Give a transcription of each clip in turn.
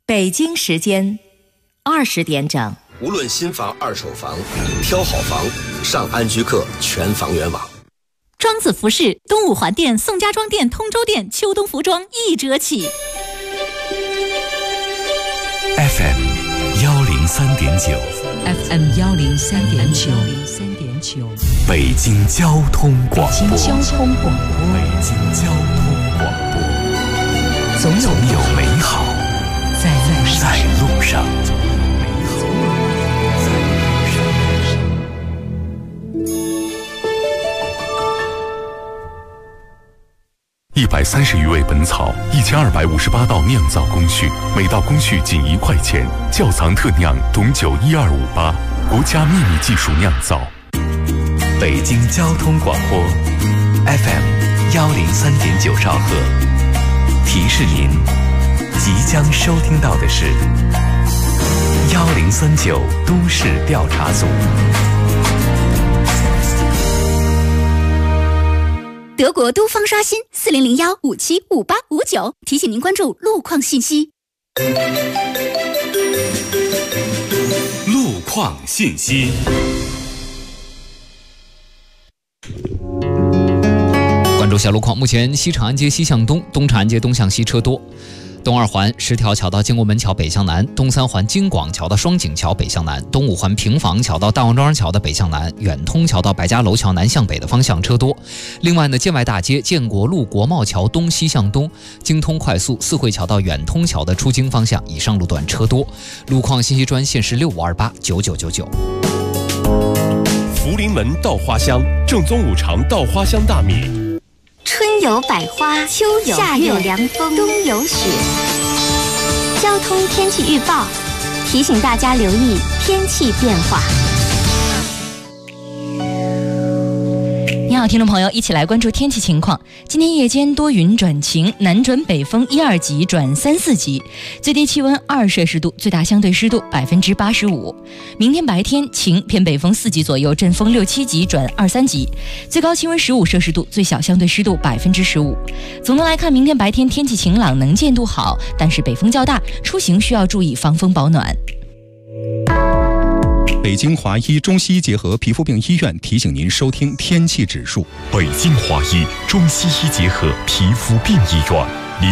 北京时间20点整。 无论新房、二手房，挑好房，上安居客全房源网。 庄子服饰东五环店、宋家庄店、通州店秋冬服装1折起。 FM 103.9 FM 103.9 北京交通广播。 北京交通广播。 北京交通广播。总有美好在路上。130余味本草，1258道酿造工序，每道工序仅1块钱。窖藏特酿董酒12588，国家秘密技术酿造。北京交通广播 FM 103.9兆赫。提示您，即将收听到的是1039都市调查组。 德国都方刷新4001575859，提醒您关注路况信息。 路况信息。 关注下路况，目前西长安街西向东、东长安街东向西车多。东二环10条桥到经国门桥北向南，东三环京广桥到双井桥北向南，东五环平房桥到大王庄桥的北向南，远通桥到百家楼桥南向北的方向车多。另外呢，建外大街建国路国贸桥东西向东，京通快速四惠桥到远通桥的出京方向以上路段车多。路况信息专线是65289999。 福临门稻花香，正宗五常稻花香大米。 春有百花，秋有夏有凉风，冬有雪。交通天气预报提醒大家留意天气变化。 你好，听众朋友，一起来关注天气情况。今天夜间多云转晴，南转北风1、2级转3、4级，最低气温2摄氏度，最大相对湿度85%。明天白天晴，偏北风4级左右，阵风6、7级转2、3级，最高气温15摄氏度，最小相对湿度15%。总的来看，明天白天天气晴朗，能见度好，但是北风较大，出行需要注意防风保暖。 北京华医中西医结合皮肤病医院提醒您收听天气指数。 北京华医中西医结合皮肤病医院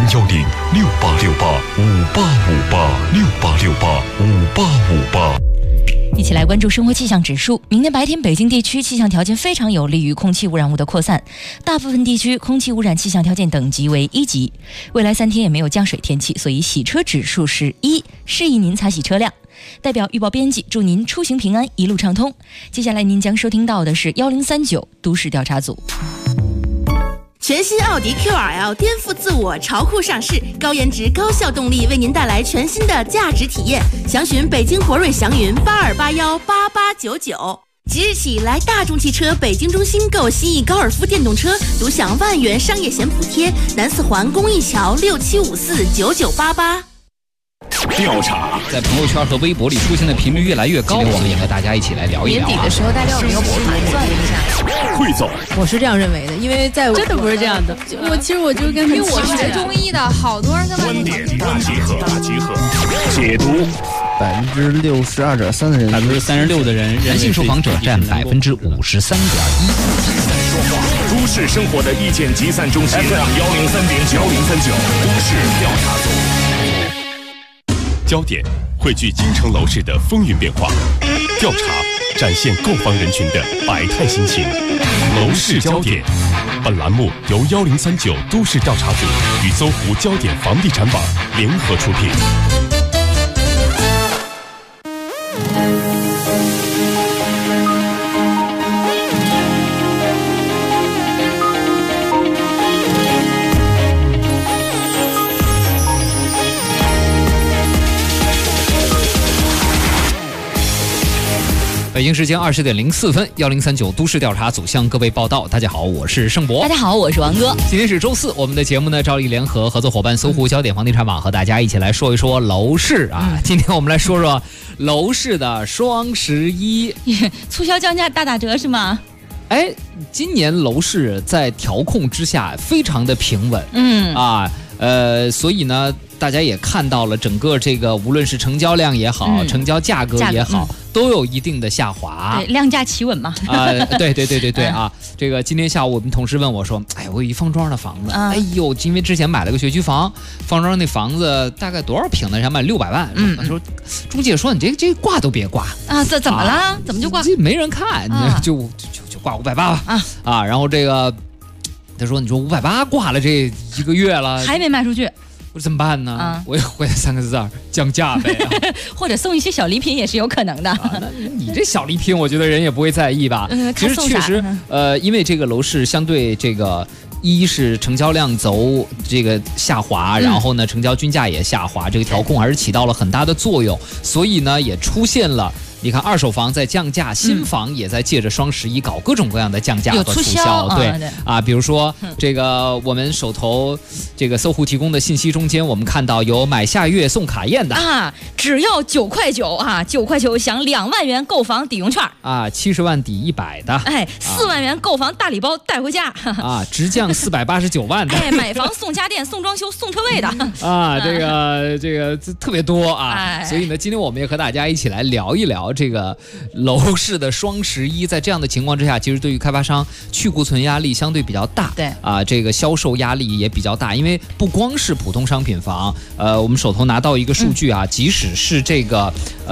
，0106868585858，68685858。 一起来关注生活气象指数。明天白天北京地区气象条件非常有利于空气污染物的扩散，大部分地区空气污染气象条件等级为1级。未来3天也没有降水天气，所以洗车指数是1，适宜您擦洗车辆。代表预报编辑祝您出行平安，一路畅通。接下来您将收听到的是1039都市调查组。 全新奥迪 QRL 颠覆自我，潮酷上市，高颜值高效动力为您带来全新的价值体验。详询北京博瑞祥云82818899。即日起来大众汽车北京中心购新逸高尔夫电动车，独享万元商业险补贴。南四环公益桥67549988。 调查在朋友圈和微博里出现的频率越来越高，我们也和大家一起来聊一聊。 年底的时候，大家有没有盘算一下？ 汇总， 我是这样认为的，因为在真的不是这样的。 其实我就跟， 因为我学中医的，好多人在观点大集合，解读。 62.3%的人 ，36%的人，男性受访者占53.1%。 都市生活的意见集散中心 FM 103.9都市调查组。焦点汇聚京城楼市的风云变化，调查展现购房人群的百态心情。楼市焦点，本栏目由1039都市调查组与搜狐焦点房地产网联合出品。 北京时间20点04分，1039都市调查组向各位报道。大家好，我是盛博。 大家好，我是王哥。 今天是周四，我们的节目呢，照例联合合作伙伴搜狐焦点房地产网和大家一起来说一说楼市啊。今天我们来说说楼市的双11， 促销降价大打折是吗？ 今年楼市在调控之下非常的平稳， 所以呢，大家也看到了整个这个无论是成交量也好，成交价格也好，都有一定的下滑。 对，量价企稳嘛。 对啊，这个今天下午我们同事问我说，哎，我有一方庄的房子，哎呦，因为之前买了个学区房，方庄那房子大概多少平呢？想买600万。他说，中介说你这挂都别挂啊，这怎么了？怎么就挂？ 这没人看，就挂580吧。然后这个他说，你说580挂了这1个月了， 还没卖出去。 我说怎么办呢？我也回来3个字降价呗， 或者送一些小礼品也是有可能的。 那你这小礼品，我觉得人也不会在意吧？其实确实，因为这个楼市相对这个。一是成交量走这个下滑，然后呢，成交均价也下滑，这个调控还是起到了很大的作用，所以呢，也出现了。你看，二手房在降价，新房也在借着双11搞各种各样的降价和促销，对比如说这个我们手头这个搜狐提供的信息中间，我们看到有买下月送卡宴的只要9块9 9块9享2万元购房抵用券 70万抵100的 ，4万元购房大礼包带回家直降489万的， 买房送家电、送装修、送车位的这个特别多所以呢，今天我们也和大家一起来聊一聊。这个楼市的双11，在这样的情况之下，其实对于开发商去库存压力相对比较大， 对这个销售压力也比较大，因为不光是普通商品房，我们手头拿到一个数据即使是这个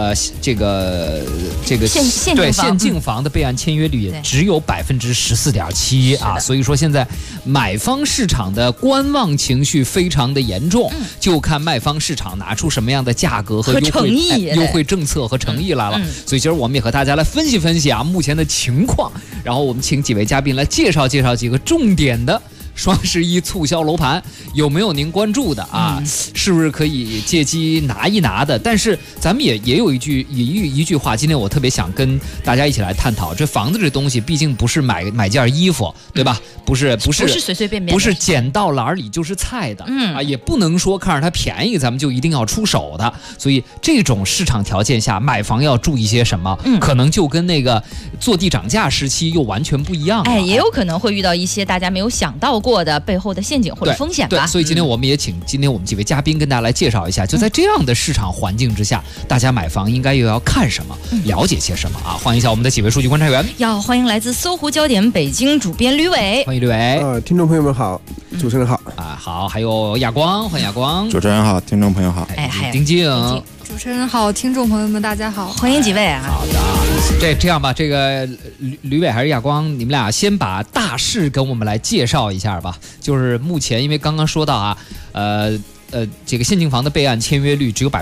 现境房的备案签约率也只有14.7%所以说现在买方市场的观望情绪非常的严重，就看卖方市场拿出什么样的价格和优惠政策和诚意来了。所以今儿我们也和大家来分析分析目前的情况，然后我们请几位嘉宾来介绍几个重点的双11促销楼盘，有没有您关注的是不是可以借机拿一拿的？但是咱们也有一句话，今天我特别想跟大家一起来探讨，这房子这东西毕竟不是买件衣服，对吧？不是随随便便， 不是捡到篮里就是菜的，也不能说看着它便宜咱们就一定要出手的。所以这种市场条件下买房要注意些什么？可能就跟那个坐地涨价时期又完全不一样了。 也有可能会遇到一些大家没有想到过的背后的陷阱或者风险吧。 对，所以今天我们也请我们几位嘉宾跟大家来介绍一下，就在这样的市场环境之下，大家买房应该又要看什么，了解些什么欢迎一下我们的几位数据观察员。 要欢迎来自搜狐焦点北京主编吕伟， 欢迎吕伟。 听众朋友们好，主持人好好，还有亚光，欢迎亚光。 主持人好，听众朋友好。 还有丁静。 主持人好，听众朋友们大家好， 欢迎几位好的，这样吧，这个吕伟还是亚光，你们俩先把大势跟我们来介绍一下吧。就是目前，因为刚刚说到这个现境房的备案签约率只有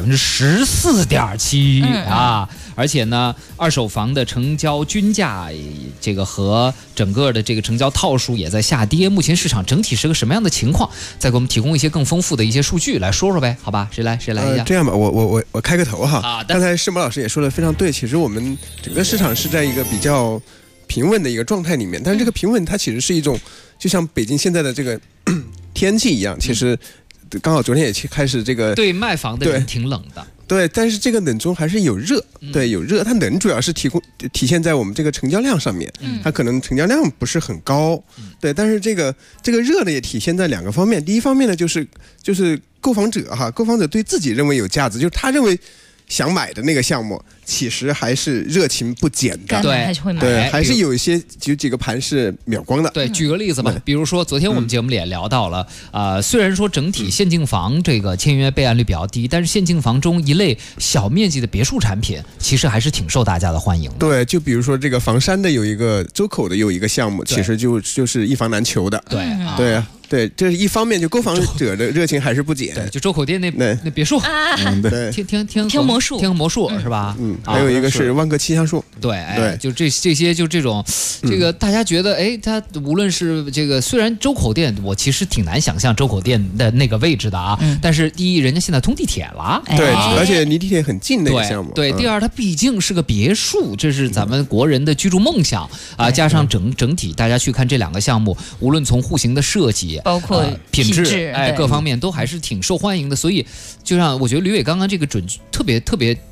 14.7%而且呢，二手房的成交均价这个和整个的这个成交套数也在下跌。目前市场整体是个什么样的情况？再给我们提供一些更丰富的一些数据来说说呗，好吧？谁来一下？ 这样吧，我开个头哈。 好的。 刚才世博老师也说得非常对，其实我们整个市场是在一个比较平稳的一个状态里面，但是这个平稳它其实是一种，就像北京现在的这个天气一样，其实。刚好昨天也开始这个对卖房的人挺冷的， 对，但是这个冷中还是有热，对，有热，它冷主要是体现在我们这个成交量上面，它可能成交量不是很高，对，但是这个热呢也体现在2个方面，第一方面呢就是购房者对自己认为有价值，就是他认为想买的那个项目，其实还是热情不减的，对，还是有几个盘是秒光的。 对，举个例子吧，比如说昨天我们节目里也聊到了，虽然说整体现境房这个签约备案率比较低，但是现境房中一类小面积的别墅产品，其实还是挺受大家的欢迎的。 对，就比如说这个房山的有一个周口的有一个项目，其实就是一房难求的。对，这是一方面，就购房者的热情还是不减。 对，就周口店那别墅， 对， 天魔术是吧？ 还有一个是万科气象树。 对，就这些就这种，这个大家觉得，它无论是这个，虽然周口店，我其实挺难想象周口店的那个位置的但是第一，人家现在通地铁了， 对，而且离地铁很近的一个项目。 对，第二，它毕竟是个别墅，这是咱们国人的居住梦想加上整体，大家去看这2个项目，无论从户型的设计。 包括品质各方面都还是挺受欢迎的，所以就让我觉得吕伟刚刚这个特别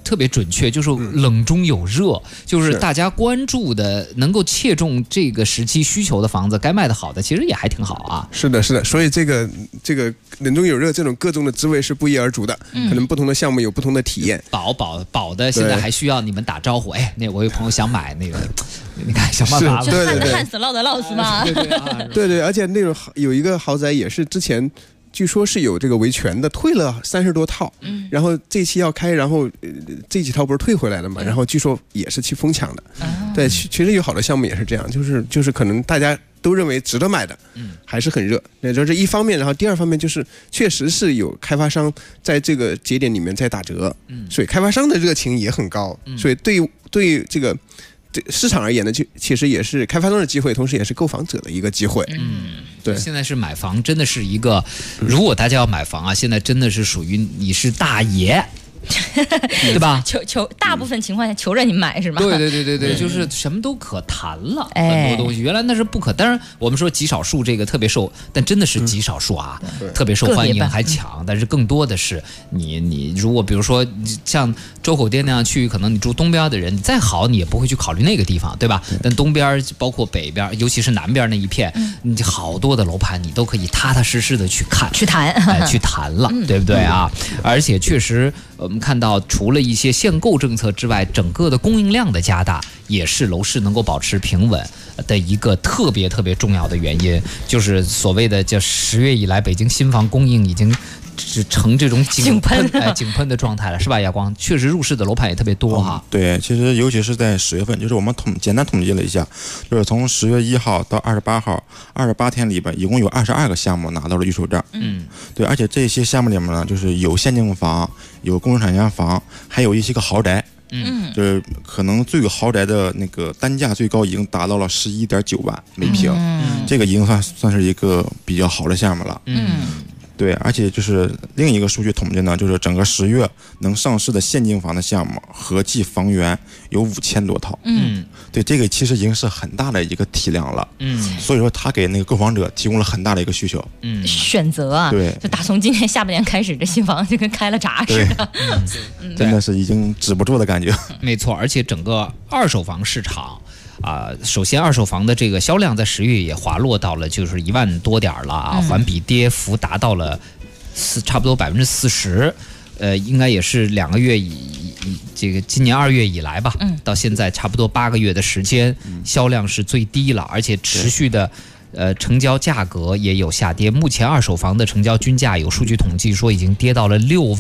特别准确，就是冷中有热，就是大家关注的能够切中这个时期需求的房子，该卖的好的其实也还挺好啊。 是的，是的，所以这个冷中有热这种各种的滋味是不一而足的，可能不同的项目有不同的体验。 保的现在还需要你们打招呼，哎，那我有朋友想买那个，你看想办法就旱死涝的涝死嘛。 对，而且那种有一个豪宅也是之前。据说是有这个维权的，退了30多套，然后这期要开，然后这几套不是退回来了嘛，然后据说也是去疯抢的，对，其实有好的项目也是这样，就是可能大家都认为值得买的，还是很热，那这是一方面，然后第二方面就是确实是有开发商在这个节点里面在打折，所以开发商的热情也很高，所以对这个。对市场而言呢，其实也是开发商的机会，同时也是购房者的一个机会。对， 现在是买房真的是一个，如果大家要买房啊，现在真的是属于你是大爷。对吧？ 大部分情况下求着你买是吗？ 对，就是什么都可谈了，很多东西原来那是不可。当然我们说极少数这个特别受，但真的是极少数啊，特别受欢迎还抢。但是更多的是你如果比如说像周口店那样去，可能你住东边的人，你再好你也不会去考虑那个地方，对吧？但东边包括北边，尤其是南边那一片，你好多的楼盘你都可以踏踏实实的去看去谈了，对不对啊？而且确实。我们看到，除了一些限购政策之外，整个的供应量的加大，也是楼市能够保持平稳的一个特别重要的原因。就是所谓的叫10月以来，北京新房供应已经成这种井喷的状态了，是吧？亚光，确实入市的楼盘也特别多哈。 对，其实尤其是在10月份，就是我们简单统计了一下，就是从10月1号到28号，28天里边，一共有22个项目拿到了预售证。对，而且这些项目里面呢，就是有限定房，有工程产权房，还有一些个豪宅。就是可能最豪宅的那个单价最高已经达到了11.9万每平，这个已经算是一个比较好的项目了。对，而且就是另一个数据统计呢，就是整个10月能上市的限定房的项目，合计房源有5000多套。对，这个其实已经是很大的一个体量了。所以说它给那个购房者提供了很大的一个需求。 选择啊，对，就打从今年下半年开始，这新房就跟开了闸似的。 真的是已经止不住的感觉。 没错，而且整个二手房市场。首先二手房的这个销量在10月也滑落到了就是1万多点了啊，环比跌幅达到了差不多40%，应该也是2个月这个今年2月以来吧，到现在差不多8个月的时间，销量是最低了，而且持续的。成交价格也有下跌，目前二手房的成交均价有数据统计说已经跌到了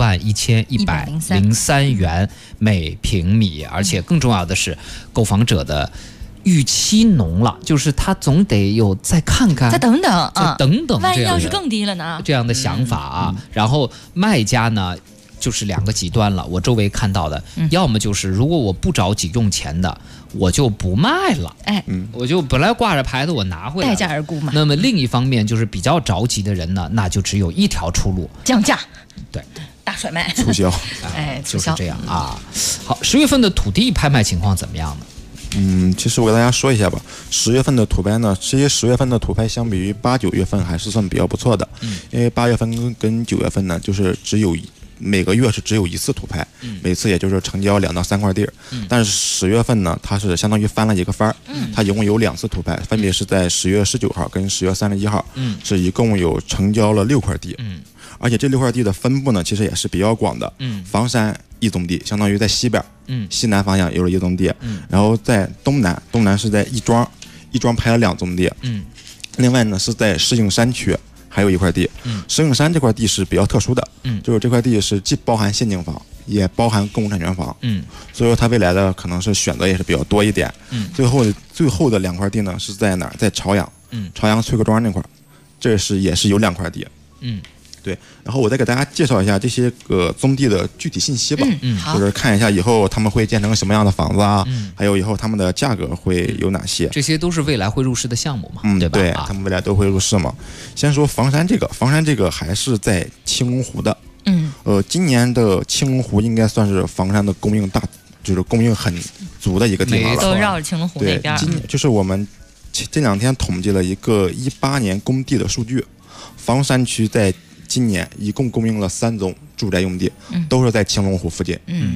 61103元每平米，而且更重要的是，购房者的预期浓了，就是他总得有再看看， 再等等，万一要是更低了呢？ 这样的想法啊，然后卖家呢？就是2个极端了，我周围看到的，要么就是如果我不着急用钱的，我就不卖了，我就本来挂着牌子我拿回来， 待价而沽嘛。 那么另一方面就是比较着急的人呢，那就只有一条出路， 降价， 对， 大甩卖， 促销， 就是这样啊。好，10月份的土地拍卖情况怎么样呢？ 其实我给大家说一下吧，10月份的土拍呢，其实10月份的土拍相比于8、9月份还是算比较不错的，因为8月份跟9月份呢，就是每个月是只有1次土拍，每次也就是成交2到3块地，但是10月份呢，它是相当于翻了一个番，它一共有2次土拍，分别是在10月19号跟10月31号，是一共有成交了6块地，而且这6块地的分布呢，其实也是比较广的，房山1宗地，相当于在西边，西南方向有了1宗地，然后在东南是在亦庄拍了2宗地，另外呢是在石景山区。还有1块地，石景山这块地是比较特殊的，就是这块地是既包含限定房，也包含公共产权房，所以说它未来的可能是选择也是比较多一点。最后的2块地呢是在哪儿？在朝阳，朝阳翠客庄那块，这也是有2块地，对，然后我再给大家介绍一下这些个宗地的具体信息吧，就是看一下以后他们会建成什么样的房子啊，还有以后他们的价格会有哪些， 这些都是未来会入市的项目嘛，对吧？ 对，他们未来都会入市嘛。先说房山这个还是在青龙湖的，今年的青龙湖应该算是房山的供应很足的一个地方了， 都绕着青龙湖那边。 就是我们这2天统计了一个18年供地的数据，房山区在今年一共供应了3宗住宅用地，都是在青龙湖附近。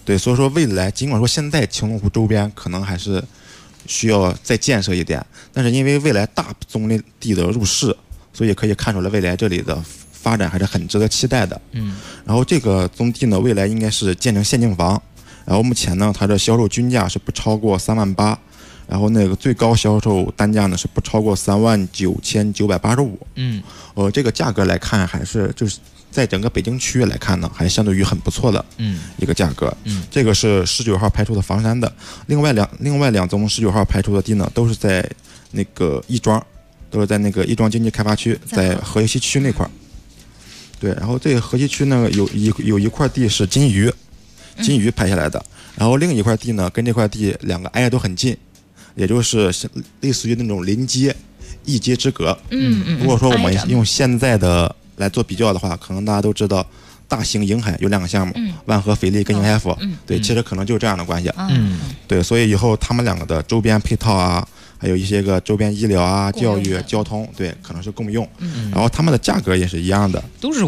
对，所以说未来尽管说现在青龙湖周边可能还是需要再建设一点，但是因为未来大宗地的入市，所以可以看出来未来这里的发展还是很值得期待的。然后这个宗地呢，未来应该是建成限境房，然后目前呢，它的销售均价是不超过38000，然后那个最高销售单价呢是不超过39985。这个价格来看还是就是在整个北京区域来看呢，还相对于很不错的一个价格。这个是19号排出的房山的，另外两宗19号排出的地呢，都是在那个亦庄，都是在那个亦庄经济开发区，在河西区那块儿。对，然后这个河西区呢有一块地是金鱼拍下来的，然后另一块地呢跟这块地两个挨得都很近，也就是类似于那种临街一街之隔。如果说我们用现在的来做比较的话，可能大家都知道大型迎海有2个项目，万和斐丽跟迎海府。对，其实可能就是这样的关系。对，所以以后他们2个的周边配套啊，还有一些个周边医疗啊、教育、交通，对，可能是共用。然后他们的价格也是一样的， 都是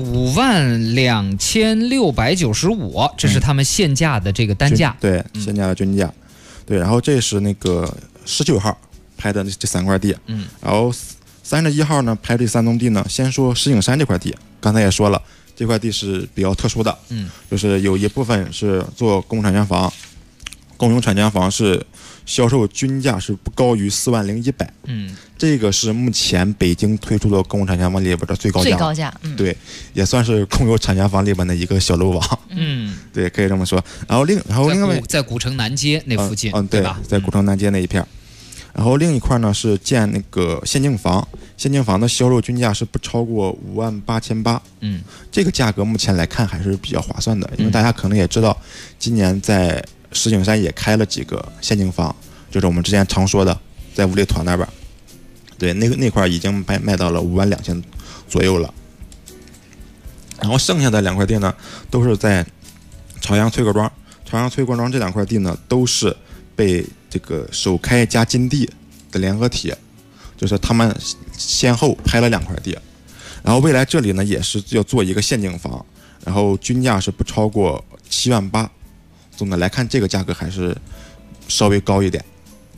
52695，这是他们现价的这个单价。 对，现价的均价。对，然后这是那个19号拍的这3块地。然后31号呢拍这3宗地呢，先说石景山这块地，刚才也说了，这块地是比较特殊的，就是有一部分是做公共产权房，公用产权房是销售均价是不高于40100。这个是目前北京推出的公共产权房里边的最高价。对，也算是公有产权房里边的一个小楼王。对，可以这么说。然后另外在古城南街那附近， 对吧？ 在古城南街那一片。然后另一块呢是建那个限境房，限境房的销售均价是不超过58800。这个价格目前来看还是比较划算的，因为大家可能也知道，今年在石景山也开了几个限境房，就是我们之前常说的在五里屯那边。对，那块已经卖到了52000左右了。然后剩下的2块地呢，都是在朝阳崔各庄。朝阳崔各庄这2块地呢，都是被这个首开加金地的联合体，就是他们先后拍了2块地。然后未来这里呢也是要做一个限境房，然后均价是不超过78000。总的来看，这个价格还是稍微高一点。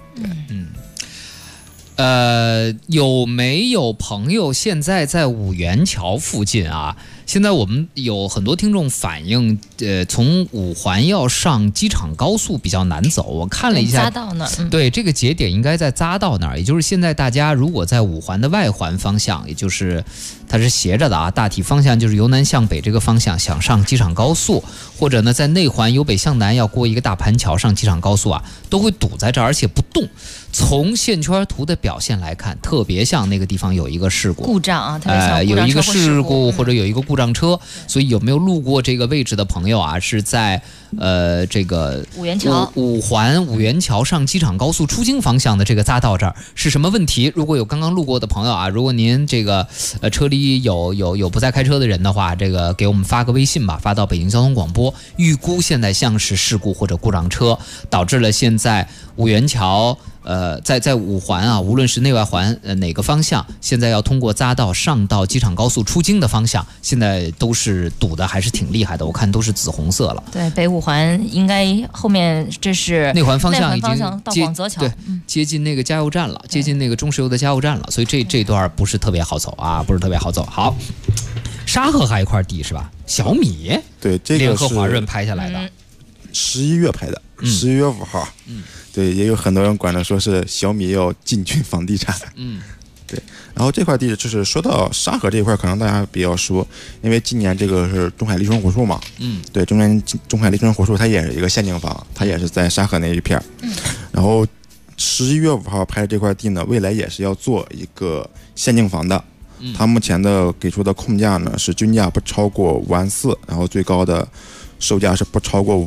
有没有朋友现在在五元桥附近啊？现在我们有很多听众反映，从五环要上机场高速比较难走。我看了一下， 匝道那儿， 对，这个节点应该在匝道那儿，也就是现在大家如果在五环的外环方向，也就是它是斜着的啊，大体方向就是由南向北这个方向想上机场高速，或者呢在内环由北向南要过一个大盘桥上机场高速啊，都会堵在这儿，而且不动。从线圈图的表现来看，特别像那个地方有一个事故故障啊，特别像有一个事故或者有一个故障车，所以有没有路过这个位置的朋友啊，是在这个五元桥五环五元桥上机场高速出京方向的这个匝道这儿是什么问题？如果有刚刚路过的朋友啊，如果您这个车里有不在开车的人的话，这个给我们发个微信吧，发到北京交通广播，预估现在像是事故或者故障车导致了现在五元桥在五环啊，无论是内外环哪个方向，现在要通过匝道上到机场高速出京的方向，现在都是堵的还是挺厉害的，我看都是紫红色了。 对，北五环应该后面这是内环方向已经到广泽桥， 对，接近那个加油站了，接近那个中石油的加油站了，所以这段不是特别好走啊，不是特别好走。好，沙河还有一块地是吧？小米对，这个联合华润拍下来的 ，11月拍的，11月5号。对，也有很多人管着说是小米要进军房地产。对。然后这块地就是说到沙河这一块，可能大家比较熟，因为今年这个是中海丽春火树嘛。对，中海丽春火树它也是一个限定房，它也是在沙河那一片。然后11月5号拍的这块地呢，未来也是要做一个限定房的。它目前的给出的控价呢是均价不超过54000，然后最高的售价是不超过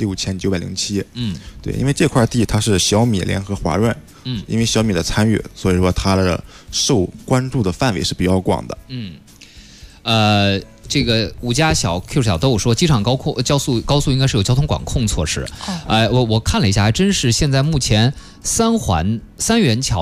56907。对，因为这块地它是小米联合华润，因为小米的参与，所以说它的受关注的范围是比较广的。 这个5家小 Q 小豆说，机场高速应该是有交通管控措施。我看了一下，还真是现在目前三元桥的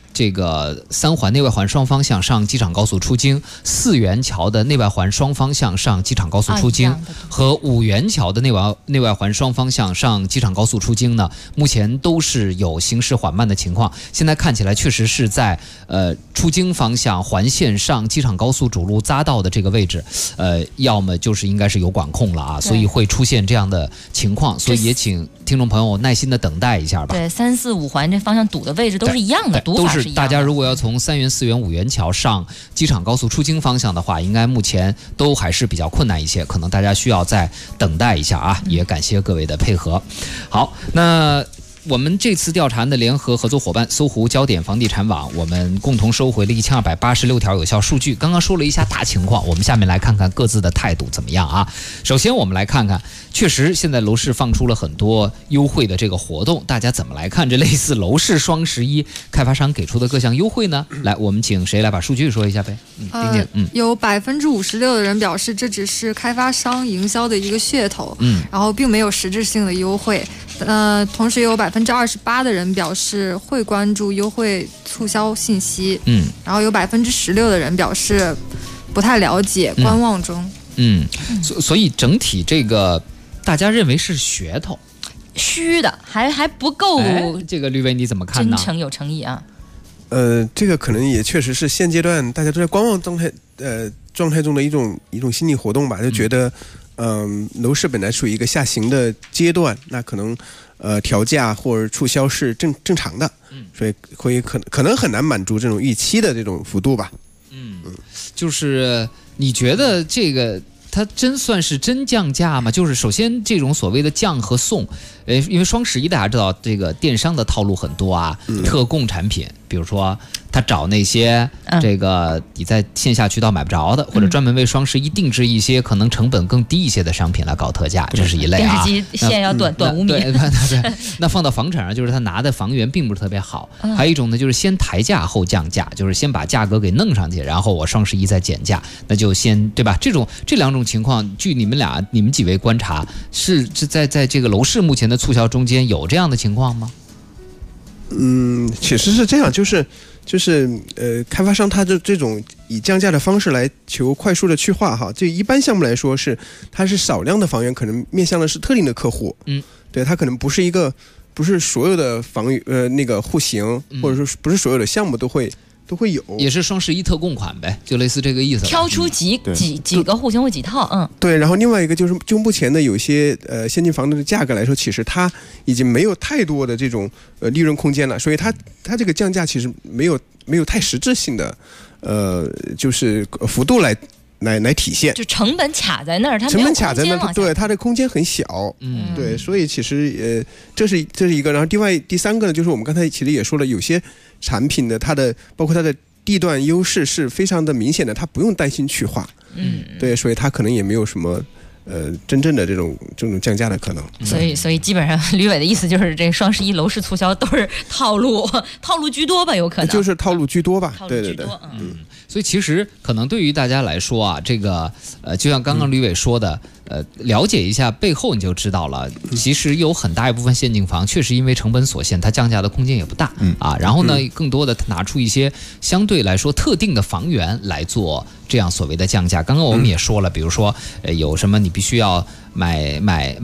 这个3环内外环双方向上机场高速出京，4元桥的内外环双方向上机场高速出京，和5元桥的内外环双方向上机场高速出京呢，目前都是有行驶缓慢的情况。现在看起来确实是在出京方向环线上机场高速主路匝道的这个位置，要么就是应该是有管控了啊，所以会出现这样的情况，所以也请听众朋友耐心的等待一下吧。 对，3、4、5环这方向堵的位置都是一样的，堵法是一样的。 大家如果要从3元、4元、5元桥上机场高速出京方向的话，应该目前都还是比较困难一些，可能大家需要再等待一下啊。也感谢各位的配合。好，那我们这次调查的联合合作伙伴搜狐焦点房地产网，我们共同收回了1286条有效数据。刚刚说了一下大情况，我们下面来看看各自的态度怎么样啊？首先我们来看看，确实现在楼市放出了很多优惠的这个活动，大家怎么来看这类似楼市双11开发商给出的各项优惠呢？来，我们请谁来把数据说一下呗？丁姐， 有56%的人表示这只是开发商营销的一个噱头，然后并没有实质性的优惠。同时也有28%的人表示会关注优惠促销信息，然后有16%的人表示不太了解，观望中。 所以整体这个大家认为是噱头， 虚的，还不够。 这个吕伟你怎么看呢？ 真诚有诚意啊。 这个可能也确实是现阶段大家都在观望状态中的一种心理活动吧，就觉得。楼市本来处于一个下行的阶段，那可能调价或者促销是正常的，所以可能很难满足这种预期的这种幅度吧。 就是你觉得这个它算是真降价吗？就是首先这种所谓的降和送，因为双11大家知道这个电商的套路很多啊，特供产品，比如说他找那些这个你在线下渠道买不着的，或者专门为双11定制一些可能成本更低一些的商品来搞特价，这是一类啊。 电视机线要短5米。 对，那放到房产上，就是他拿的房源并不是特别好。还有一种呢，就是先抬价后降价，就是先把价格给弄上去，然后我双11再减价，那就先对吧？这两种情况，据你们几位观察，是在这个楼市目前的促销中间有这样的情况吗？ 其实是这样，就是开发商他的这种以降价的方式来求快速的去化哈，这一般项目来说它是少量的房源，可能面向的是特定的客户，对，它可能不是所有的那个户型，或者说不是所有的项目都会有， 也是双11特供款呗，就类似这个意思。 挑出几个户型或几套， 对。然后另外一个就目前的有些先进房的价格来说，其实它已经没有太多的这种利润空间了，所以它这个降价其实没有太实质性的就是幅度来体现， 就成本卡在那儿， 成本卡在那儿，对，它的空间很小，对，所以其实这是一个，然后第三个呢，就是我们刚才其实也说了，有些产品的包括它的地段优势是非常的明显的，它不用担心去化，对，所以它可能也没有什么真正的这种降价的可能。 所以基本上吕伟的意思就是这双11楼市促销都是套路居多吧，有可能就是套路居多吧，对。 所以其实可能对于大家来说啊，这个就像刚刚吕伟说的，了解一下背后你就知道了。其实有很大一部分现金房确实因为成本所限，它降价的空间也不大啊。然后呢，更多的拿出一些相对来说特定的房源来做这样所谓的降价。刚刚我们也说了，比如说有什么你必须要买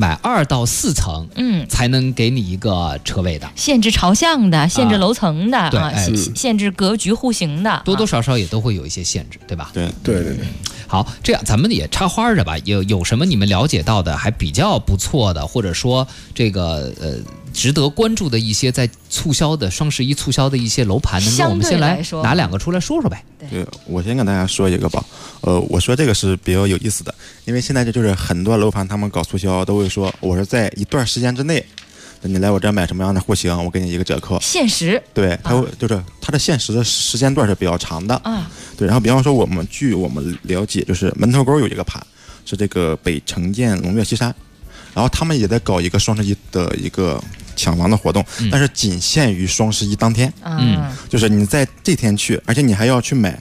2到4层，才能给你一个车位的， 限制朝向的，限制楼层的，限制格局户型的， 多多少少也都会有一些限制，对吧？ 对。 好，这样咱们也插花着吧，有什么你们了解到的还比较不错的，或者说这个值得关注的一些在促销的双11促销的一些楼盘，能够我们先来拿2个出来说说呗？ 对，我先跟大家说一个吧。我说这个是比较有意思的，因为现在就是很多楼盘他们搞促销都会说，我是在一段时间之内，你来我这买什么样的户型，我给你一个折扣。 限时。 对，就是它的限时的时间段是比较长的。对，然后比方说据我们了解，就是门头沟有一个盘，是这个北城建龙悦西山，然后他们也在搞一个双11的一个抢房的活动，但是仅限于双11当天。就是你在这天去，而且你还要去买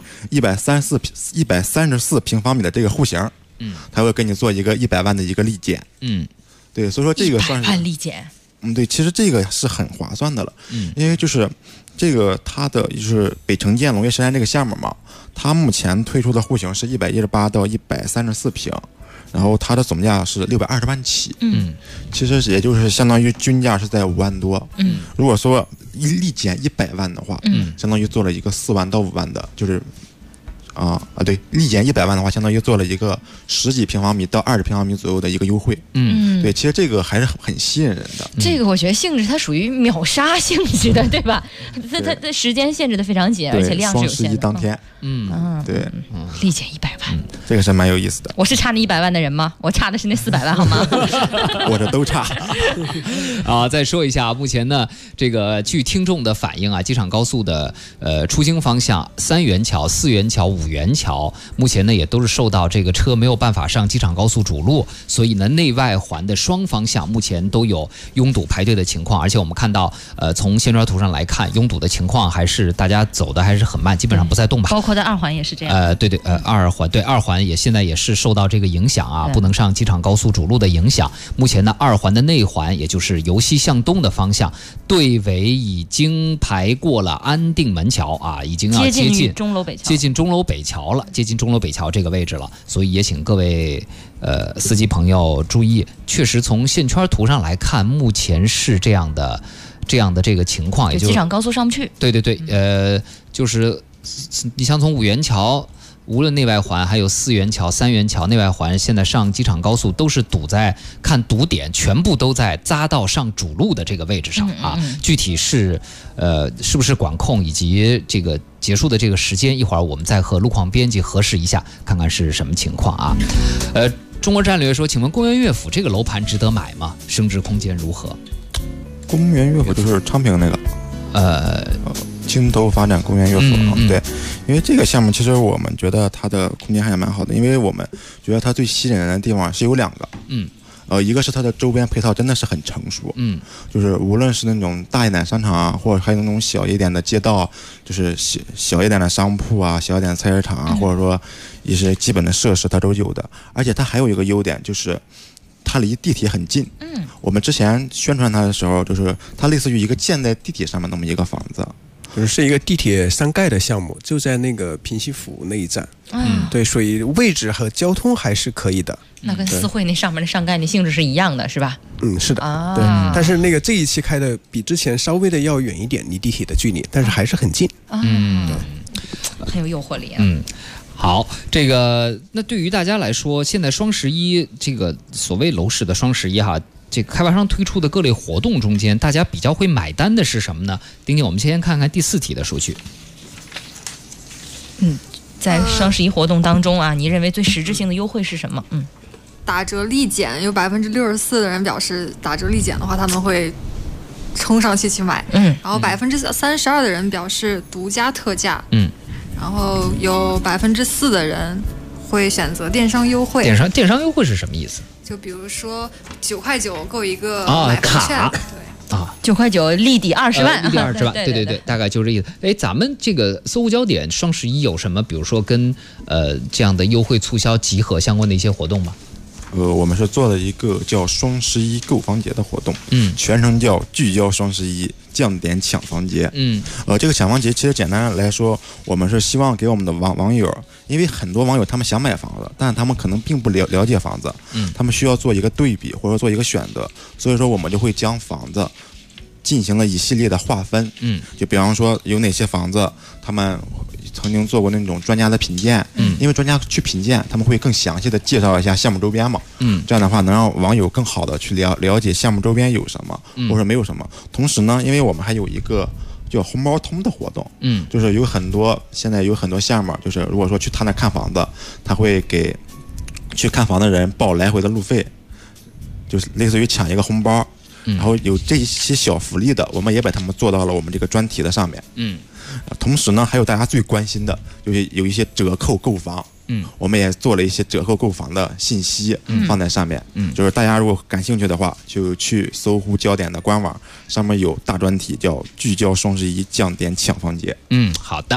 134平方米的这个户型，他会给你做一个100万的一个立减。对，所以说这个算是 100万立减。 对，其实这个是很划算的了，因为就是这个它的就是北城建农业实验这个项目嘛，它目前推出的户型是118到134平，然后它的总价是620万起。其实也就是相当于均价是在5万多。如果说立减100万的话，相当于做了一个4万到5万的，就是对，立减100万的话，相当于做了一个10几平方米到20平方米左右的一个优惠。对，其实这个还是很吸引人的。 这个我觉得性质它属于秒杀性质的，对吧？它的时间限制的非常紧，而且量是有限的。 双11当天。对， 立减100万， 这个是蛮有意思的。 我是差那100万的人吗？我差的是那400万，好吗？ 我这都差。 再说一下，目前呢，这个据听众的反映啊，机场高速的出京方向3元桥、4元桥、5元桥，目前呢也都是受到这个车没有办法上机场高速主路，所以呢内外环的双方向目前都有拥堵排队的情况，而且我们看到从线圈图上来看，拥堵的情况还是大家走的还是很慢，基本上不再动吧。 包括在2环也是这样。 对，2环也现在也是受到这个影响啊，不能上机场高速主路的影响。目前呢2环的内环，也就是由西向东的方向，队尾已经排过了安定门桥啊，已经要接近钟楼北桥， 接近钟楼北桥这个位置了。所以也请各位司机朋友注意，确实从线圈图上来看，目前是这样的这个情况，也就机场高速上不去。 对，就是你像从5元桥，无论内外环还有4元桥、3元桥内外环，现在上机场高速都是堵在看堵点，全部都在匝道上主路的这个位置上啊。具体是是不是管控以及这个结束的这个时间，一会儿我们再和路况编辑核实一下，看看是什么情况啊。中国战略说，请问公园乐府这个楼盘值得买吗？升值空间如何？ 公园乐府就是昌平那个。青头发展公园乐府。对，因为这个项目其实我们觉得它的空间还蛮好的，因为我们觉得它最吸引人的地方是有2个。一个是它的周边配套真的是很成熟，就是无论是那种大一点商场啊，或者还有那种小一点的街道，就是小一点的商铺啊，小一点的菜市场啊，或者说一些基本的设施它都有的。而且它还有一个优点就是它离地铁很近。我们之前宣传它的时候，就是它类似于一个建在地铁上面那么一个房子。 就是一个地铁3盖的项目，就在那个平西府那一站。对，所以位置和交通还是可以的。 那跟四惠那上面的上盖那性质是一样的，是吧？ 是的。对，但是那个这一期开的比之前稍微的要远一点，离地铁的距离，但是还是很近。 很有诱惑力啊。 好，这个那对于大家来说，现在双11这个所谓楼市的双11哈。这个开发商推出的各类活动中间，大家比较会买单的是什么呢？丁丁，我们先看看第4题的数据。 在双11活动当中啊，你认为最实质性的优惠是什么？ 打折立减，有64%的人表示打折立减的话，他们会冲上去买。然后32%的人表示独家特价。然后有4%的人会选择电商优惠。 电商优惠是什么意思？ 就比如说9块9购一个买房券， 对，9块9立抵20万， 立抵20万，对，大概就是这意思。咱们这个搜狐焦点双11有什么，比如说跟这样的优惠促销集合相关的一些活动吗？ 我们是做了一个叫双11购房节的活动，全称叫聚焦双11降点抢房节。这个抢房节其实简单来说，我们是希望给我们的网友，因为很多网友他们想买房子，但他们可能并不了解房子，他们需要做一个对比或者做一个选择，所以说我们就会将房子进行了一系列的划分。就比方说有哪些房子他们曾经做过那种专家的品鉴，因为专家去品鉴，他们会更详细的介绍一下项目周边嘛，这样的话能让网友更好的去了解项目周边有什么，或者没有什么。同时呢，因为我们还有一个叫红包通的活动，就是现在有很多项目，就是如果说去他那看房子，他会给去看房的人报来回的路费，就是类似于抢一个红包，然后有这些小福利的，我们也把他们做到了我们这个专题的上面。同时呢，还有大家最关心的，就是有一些折扣购房。我们也做了一些折扣购房的信息放在上面。就是大家如果感兴趣的话，就去搜狐焦点的官网，上面有大专题叫聚焦双11降点抢房节。 好的。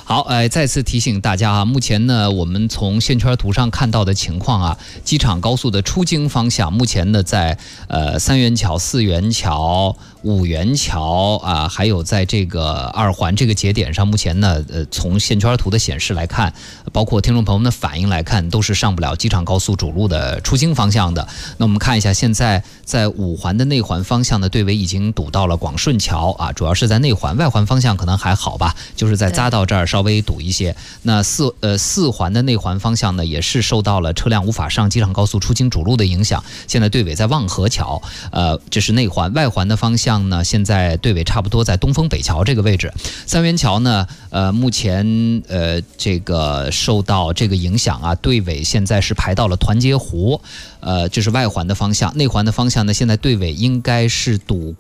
好，再次提醒大家啊，目前呢，我们从线圈图上看到的情况啊，机场高速的出京方向，目前呢在3元桥、4元桥、5元桥啊，还有在这个2环这个节点上，目前呢，从线圈图的显示来看，包括听众朋友们的反应来看，都是上不了机场高速主路的出京方向的。那我们看一下，现在在5环的内环方向的队尾已经堵到了广顺桥啊，主要是在内环，外环方向可能还好吧，就是在匝道这儿稍微堵一些。那4环的内环方向呢，也是受到了车辆无法上机场高速出京主路的影响。现在队尾在望河桥，这是内环。外环的方向呢，现在队尾差不多在东风北桥这个位置。3元桥呢，目前这个受到这个影响啊，队尾现在是排到了团结湖，这是外环的方向。内环的方向呢，现在队尾应该是堵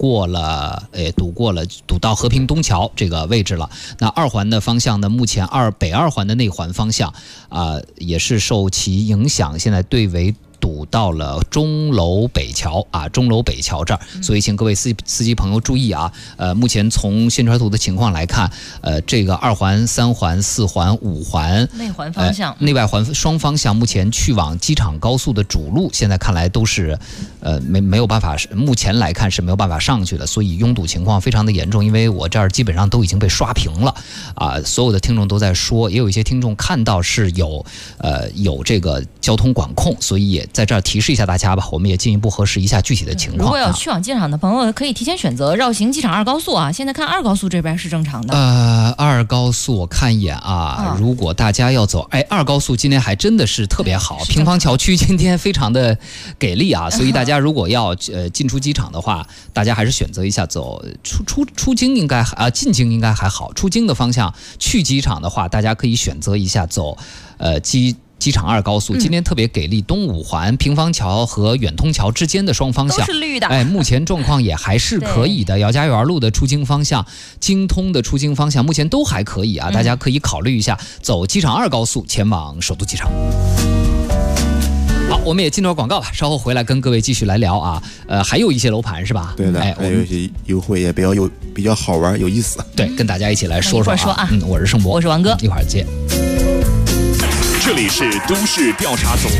到和平东桥这个位置了。那2环的方向呢，目前北2环的内环方向也是受其影响，现在队尾堵到了钟楼北桥啊，钟楼北桥这儿，所以请各位司机朋友注意啊。目前从线圈图的情况来看，这个2环、3环、4环、5环内环方向、 内外环双方向，目前去往机场高速的主路，现在看来都是没有办法，目前来看是没有办法上去的，所以拥堵情况非常的严重。因为我这儿基本上都已经被刷屏了啊，所有的听众都在说，也有一些听众看到是有这个交通管控，所以也在这儿提示一下大家吧，我们也进一步核实一下具体的情况。 如果要去往机场的朋友，可以提前选择绕行机场2高速啊。现在看2高速这边是正常的。 2高速我看一眼啊，如果大家要走，2高速今天还真的是特别好，平房桥区今天非常的给力啊，所以大家如果要进出机场的话，大家还是选择一下走出京应该进京应该还好，出京的方向去机场的话，大家可以选择一下走机场2高速，今天特别给力，东5环平房桥和远通桥之间的双方向都是绿的。 目前状况也还是可以的。姚家园路的出京方向、京通的出京方向，目前都还可以啊，大家可以考虑一下走机场2高速前往首都机场。好，我们也进段广告吧，稍后回来跟各位继续来聊啊。还有一些楼盘是吧？ 对的，还有一些优惠也比较好玩有意思。 对，跟大家一起来说说啊。我是盛博， 我是王哥， 一会儿见。 这里是都市调查组。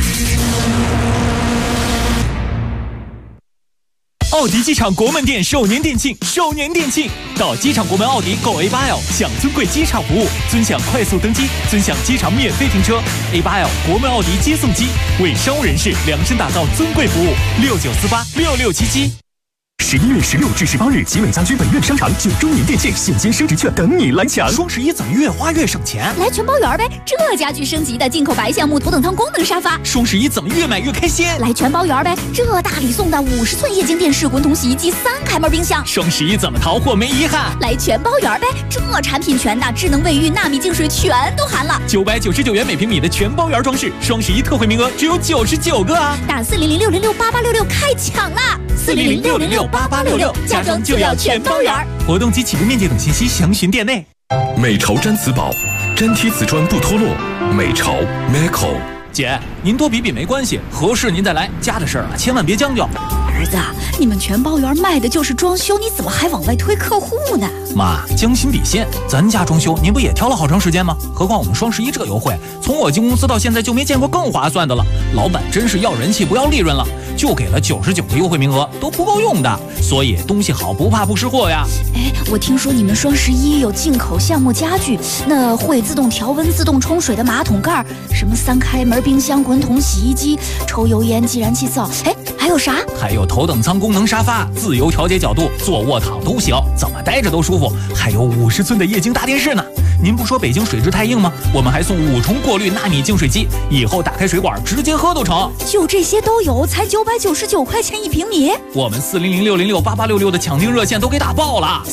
奥迪机场国门店首年店庆，到机场国门奥迪购 A8L 享尊贵机场服务，尊享快速登机，尊享机场免费停车。A8L 国门奥迪接送机为商务人士量身打造尊贵服务，69486677。 11月16至18日，集美家居本院商场9周年店庆，现金升值券等你来抢。 双11怎么越花越省钱？ 来全包圆呗！这家具升级的进口白橡木头等舱功能沙发。 双11怎么越买越开心？ 来全包圆呗！这大礼送的50寸液晶电视、滚筒洗衣机、3开门冰箱。 双11怎么淘货没遗憾？ 来全包圆呗！这产品全的，智能卫浴、纳米净水全都含了。 999元每平米的全包圆装饰，双11特惠名额只有99个啊！ 打400-606-8866开抢啦！400-606-8866，家装就要全包圆。 活动及起步面积等信息详询店内。 美潮毡瓷宝，粘贴瓷砖不脱落。美潮 Meco。 姐，您多比比没关系，合适您再来。家的事儿千万别将就。 儿子，你们全包圆卖的就是装修，你怎么还往外推客户呢？ 妈，将心比心，咱家装修您不也挑了好长时间吗？何况我们双11这优惠，从我进公司到现在就没见过更划算的了。老板真是要人气不要利润了，就给了99个优惠名额，都不够用的。所以东西好不怕不识货呀。 我听说你们双11有进口橡木家具，那会自动调温、自动冲水的马桶盖，什么3开门冰箱、滚筒洗衣机、抽油烟计燃气灶，还有啥？ 还有头等舱功能沙发，自由调节角度，坐卧躺都行，怎么待着都舒服。还有50寸的液晶大电视呢。您不说北京水质太硬吗？我们还送5重过滤纳米净水机，以后打开水管直接喝都成。 就这些都有，才999块钱1平米。 我们400-606-8866的抢订热线都给打爆了。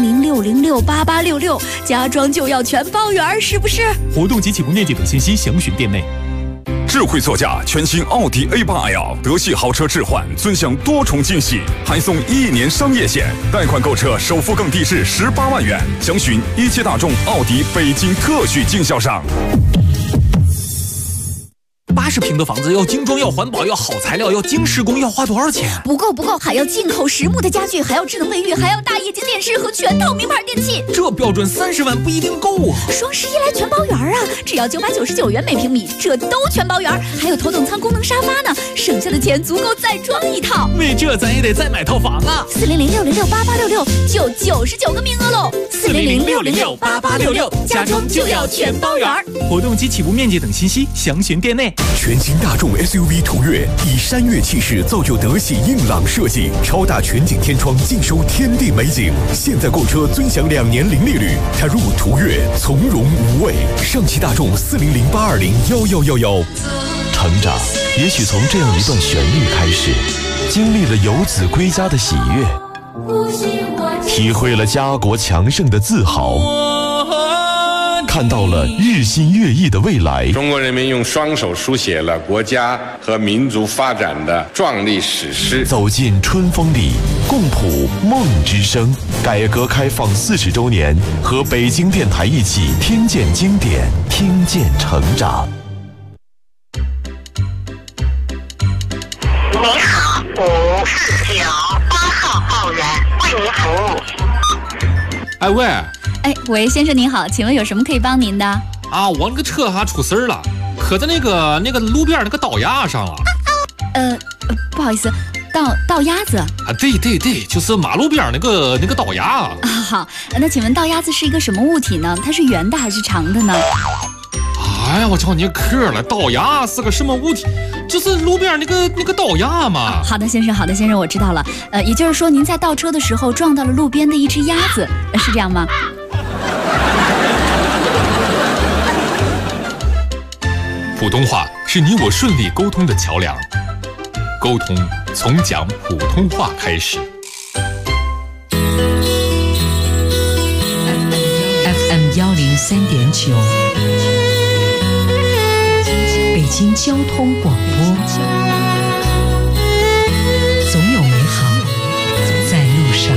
400-606-8866，家装就要全包圆，是不是？ 活动及起步面积等信息详询店内。 智慧座驾全新奥迪 A8L 德系豪车置换，尊享多重惊喜，还送1年商业险，贷款购车首付更低至18万元。详询一汽大众奥迪北京特许经销商。 30平的房子，要精装，要环保，要好材料，要精施工，要花多少钱？ 不够，还要进口实木的家具，还要智能卫浴，还要大液晶电视和全套名牌电器。 这标准30万不一定够啊！ 双11来全包圆啊，只要999元每平米，这都全包圆，还有头等舱功能沙发呢，省下的钱足够再装一套。 为这咱也得再买套房啊 ！400-606-8866就99个名额喽！400-606-8866，家装就要全包圆。 活动及起步面积等信息详询店内。 全新大众 SUV 途岳以山岳气势造就德系硬朗设计，超大全景天窗尽收天地美景。现在购车尊享2年零利率，踏入途岳从容无畏。上汽大众400-820-1111。 成长也许从这样一段旋律开始，经历了游子归家的喜悦，体会了家国强盛的自豪，看到了日新月异的未来。 中国人民用双手书写了国家和民族发展的壮丽史诗。 走进春风里，共谱梦之声。改革开放40周年，和北京电台一起听见经典，听见成长。 你好，5498号报员为您服务。 哎喂。 喂，先生您好，请问有什么可以帮您的？ 啊，我那个车出事儿了，磕在那个路边那个道牙上了。 不好意思，道鸭子啊？ 对，就是马路边那个道牙啊。 好，那请问道鸭子是一个什么物体呢？它是圆的还是长的呢？ 哎呀，我瞧你磕了，道牙是个什么物体？就是路边那个道牙嘛。 好的，先生，我知道了。也就是说，您在倒车的时候撞到了路边的一只鸭子，是这样吗？ 普通话是你我顺利沟通的桥梁，沟通从讲普通话开始。 FM 103.9，北京交通广播，总有美好在路上。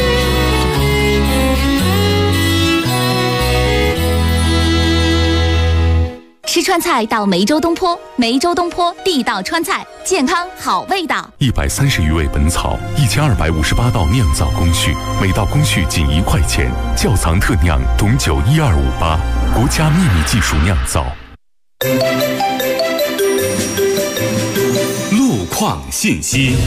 吃川菜到梅州东坡，梅州东坡地道川菜，健康好味道。 130余味本草，1258道酿造工序，每道工序仅1块钱，窖藏特酿董酒12588，国家秘密技术酿造。 路况信息。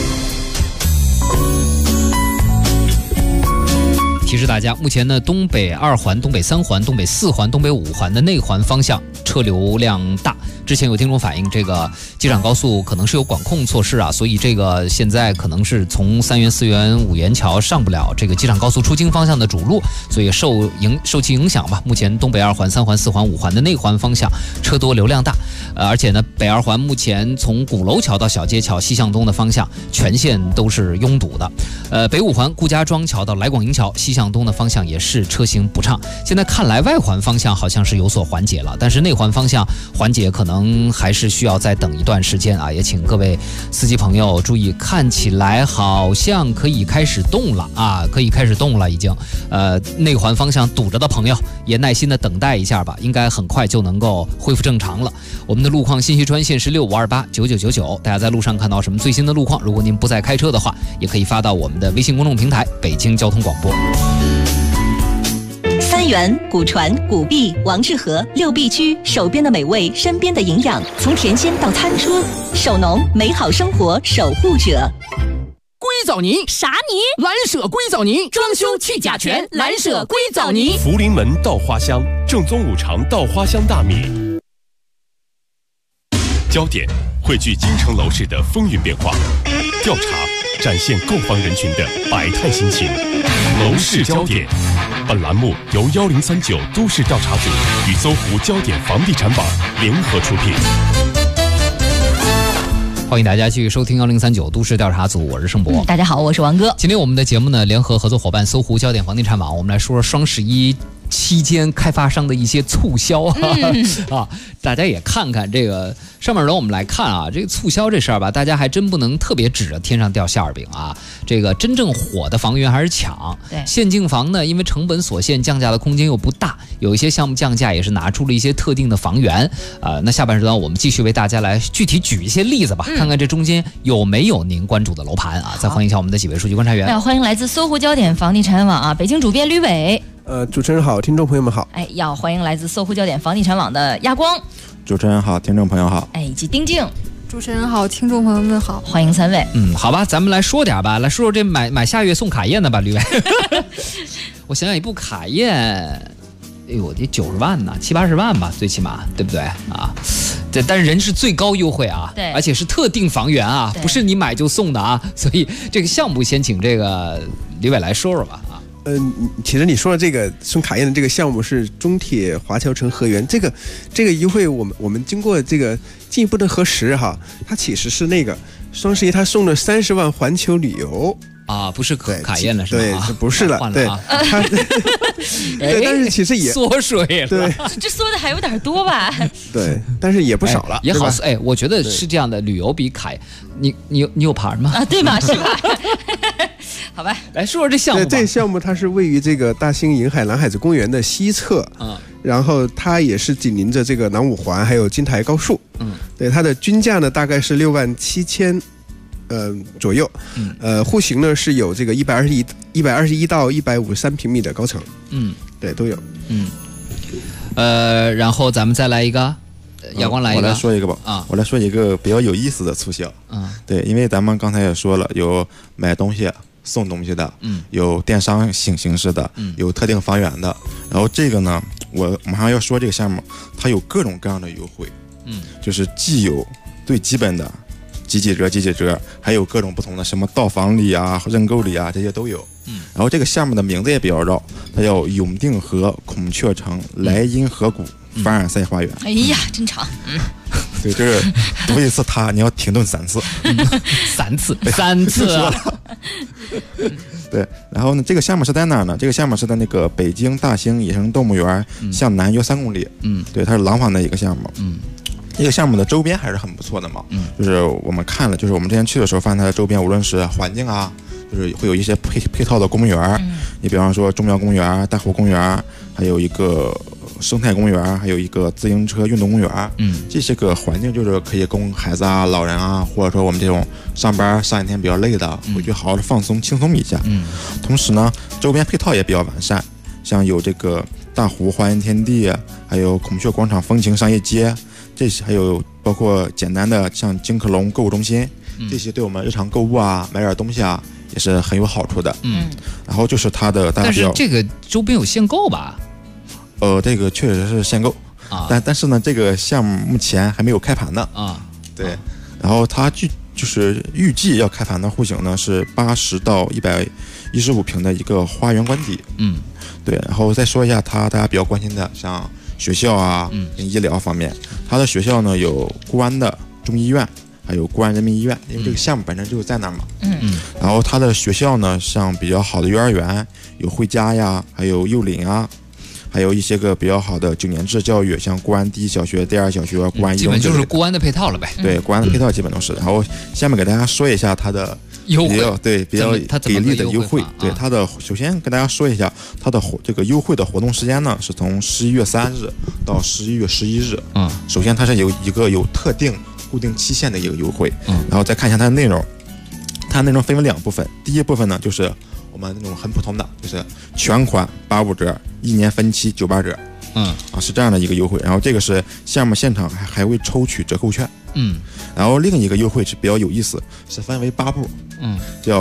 提示大家，目前呢，东北2环、东北3环、东北4环、东北5环的内环方向车流量大。之前有听众反映，这个机场高速可能是有管控措施啊，所以这个现在可能是从3元、4元、5元桥上不了这个机场高速出京方向的主路，所以受其影响吧。目前东北2环、3环、4环、5环的内环方向车多流量大，而且呢，北2环目前从鼓楼桥到小街桥西向东的方向全线都是拥堵的。北5环顾家庄桥到来广营桥西向东的方向也是车行不畅。现在看来外环方向好像是有所缓解了，但是内环方向缓解可能还是需要再等一段时间啊！也请各位司机朋友注意，看起来好像可以开始动了啊，可以开始动了已经。内环方向堵着的朋友也耐心的等待一下吧，应该很快就能够恢复正常了。我们的路况信息专线是65289999，大家在路上看到什么最新的路况，如果您不在开车的话，也可以发到我们的微信公众平台北京交通广播。 三元、古传、古碧、王致和6必居，手边的美味，身边的营养，从甜鲜到餐桌，手农美好生活守护者。 硅藻泥啥泥？蓝舍硅藻泥，装修去甲醛，蓝舍硅藻泥。 福临门稻花香，正宗五常稻花香大米。焦点汇聚京城楼市的风云变化，调查展现购房人群的百态心情。楼市焦点，本栏目由1039都市调查组与搜狐焦点房地产网联合出品。 欢迎大家继续收听1039都市调查组，我是盛博。 大家好，我是王哥。 今天我们的节目呢，联合合作伙伴搜狐焦点房地产网，我们来说说双11 期间开发商的一些促销啊，大家也看看这个上面呢，我们来看啊，这个促销这事儿吧，大家还真不能特别指着天上掉馅儿饼啊。这个真正火的房源还是抢， 对， 限竞房呢，因为成本所限，降价的空间又不大，有一些项目降价也是拿出了一些特定的房源。那下半时段我们继续为大家来具体举一些例子吧，看看这中间有没有您关注的楼盘啊。再欢迎一下我们的几位数据观察员。 那欢迎来自搜狐焦点房地产网啊，北京主编吕伟。 主持人好，听众朋友们好。 要欢迎来自搜狐焦点房地产网的亚光。 主持人好，听众朋友好。 以及丁静。 主持人好，听众朋友们好。 欢迎三位。 好吧，咱们来说点吧，来说说这买下月送卡宴的吧，吕伟。我想想，一部卡宴，哎呦，得90万呢，70-80万吧，最起码，对不对啊？对，但是人是最高优惠啊， 对， 而且是特定房源啊，不是你买就送的啊，所以这个项目先请这个吕伟来说说吧。 其实你说的这个送卡宴的这个项目是中铁华侨城河源，这个优惠我们经过这个进一步的核实哈，它其实是那个双十一它送了30万环球旅游啊，不是卡宴了是吧？ 对，这不是了，对，它对，但是其实也缩水了， 对， 这缩的还有点多吧？ 对，但是也不少了， 也好，我觉得是这样的，旅游比卡，你有牌吗？ 啊，对吗？是吧？好吧， 来说说这项目吧。 这项目它是位于这个大兴银海蓝海子公园的西侧，然后它也是紧邻着这个南五环还有金台高速，对，它的均价呢大概是6万7千左右，户型呢是有这个121到153平米的高层，对，都有， 然后咱们再来一个。亚光来一个， 我来说一个吧。我来说一个比较有意思的促销。对，因为咱们刚才也说了，有买东西送东西的，有电商形式的，有特定房源的。然后这个呢，我马上要说这个项目，它有各种各样的优惠，就是既有最基本的几折，还有各种不同的什么到房礼啊、认购礼啊，这些都有。然后这个项目的名字也比较绕，它叫永定河孔雀城莱茵河谷凡尔赛花园。 哎呀，真长。 对，就是读一次它，你要停顿3次。 3次。 对，然后呢，这个项目是在哪儿呢？这个项目是在那个北京大兴野生动物园向南约3公里。对，它是廊坊的一个项目。这个项目的周边还是很不错的嘛。就是我们看了，就是我们之前去的时候，发现它的周边无论是环境啊，就是会有一些配套的公园，你比方说中庙公园、大湖公园，还有一个生态公园，还有一个自行车运动公园，这些个环境就是可以供孩子啊、老人啊，或者说我们这种上一天比较累的，回去好好的放松轻松一下。同时呢，周边配套也比较完善，像有这个大湖花园天地，还有孔雀广场风情商业街，这些还有包括简单的像金客隆购物中心，这些对我们日常购物啊、买点东西啊也是很有好处的。然后就是它的大家， 但是这个周边有限购吧？ 这个确实是限购啊，但是呢，这个项目目前还没有开盘呢啊。对，然后它就是预计要开盘的户型呢是80到115平的一个花园官邸。对，然后再说一下大家比较关心的，像学校啊、跟医疗方面，它的学校呢有固安的中医院，还有固安人民医院，因为这个项目本身就是在那儿嘛。然后它的学校呢，像比较好的幼儿园，有汇佳呀，还有幼林啊。还有一些个比较好的9年制教育，像固安第1小学、第2小学、固安1， 基本就是固安的配套了呗。 对，固安的配套基本都是。然后下面给大家说一下它的优惠， 比较给力的优惠。对，它的首先跟大家说一下它的这个优惠的活动时间呢，是从11月3日到11月11日。首先它是有一个有特定固定期限的一个优惠。然后再看一下它的内容，它内容分为2部分。第一部分呢就是我们那种很普通的，就是全款85折，1年分期98折，是这样的一个优惠。然后这个是项目现场还会抽取折扣券，然后另一个优惠是比较有意思，是分为8步，叫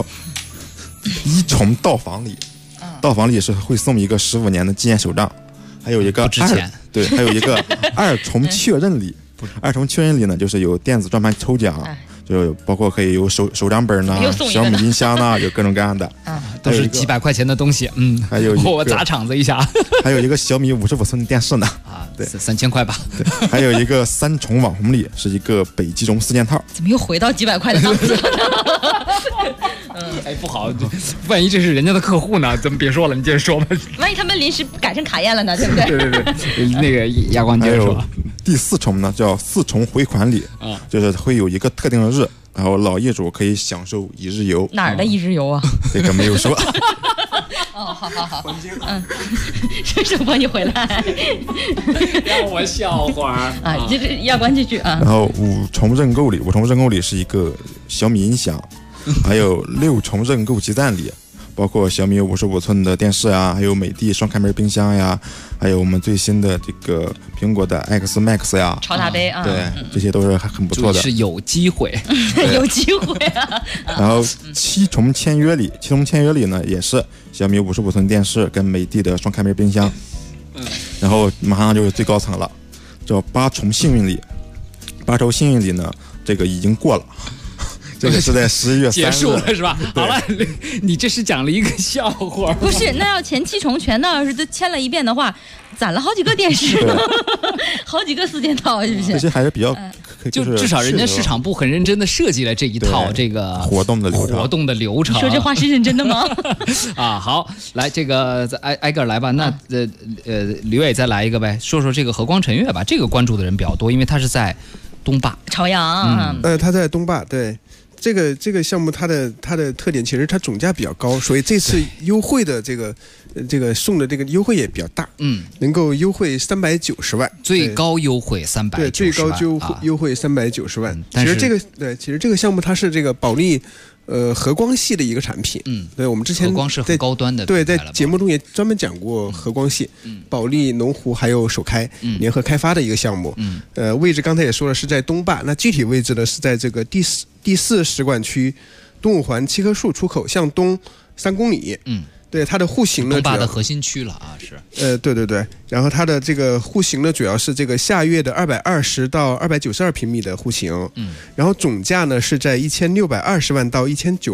1重到房礼，到房礼是会送一个15年的纪念手账，还有一个对，还有一个2重确认礼，2重确认礼呢就是有电子转盘抽奖。就包括可以有手账本呢，小米音箱呢，有各种各样的， 都是几百块钱的东西。 还有我砸场子一下， 还有一个小米55寸电视呢。 对 ，3000块吧。 对，还有一个3重网红礼，是一个北极绒4件套。 怎么又回到几百块的档次了？ 哎，不好，万一这是人家的客户呢？咱们别说了，你接着说吧。 万一他们临时改成卡宴了呢？对不对？ 对，那个亚光接着说。 第4重呢叫4重回款礼啊，就是会有一个特定的日，然后老业主可以享受1日游。 哪儿的1日游啊？ 这个没有说。 哦，好，伸手帮你回来， 让我笑会儿啊！这亚光继续啊。 然后5重认购礼，5重认购礼是一个小米音响，还有6重认购集赞礼，包括小米55寸的电视啊，还有美的双开门冰箱呀，还有我们最新的这个苹果的 X Max 呀， 超大杯啊， 对，这些都是很不错的， 是有机会， 有机会啊。 然后7重签约礼，7重签约礼呢也是小米55寸电视跟美的的双开门冰箱，然后马上就是最高层了，叫8重幸运礼，8重幸运礼呢，这个已经过了。这个是在11月3日结束了是吧？好了，你这是讲了一个笑话。 不是，那要前7重全都要是都签了一遍的话，攒了好几个电视呢，好几个4件套，是不是？ 这些还是比较， 就至少人家市场部很认真的设计了这一套这个活动的流程。 你说这话是认真的吗？ 啊，好，来这个挨个来吧。那吕伟再来一个呗，说说这个和光晨悦吧。这个关注的人比较多，因为他是在东坝朝阳。 他在东坝，对。这个项目它的特点，其实它总价比较高，所以这次优惠的这个送的这个优惠也比较大，能够优惠390万， 最高优惠390万， 对，最高优惠390万。其实这个项目它是这个保利和光系的一个产品，对，我们之前和光是很高端的， 对，在节目中也专门讲过和光系，保利、龙湖还有首开联合开发的一个项目，位置刚才也说了是在东坝，那具体位置呢是在这个第4使馆区东五环7棵树出口向东3公里，对，它的户型呢， 东坝的核心区了啊，是， 对，然后它的这个户型呢，主要是这个下月的220到292平米的户型，然后总价呢是在1620万到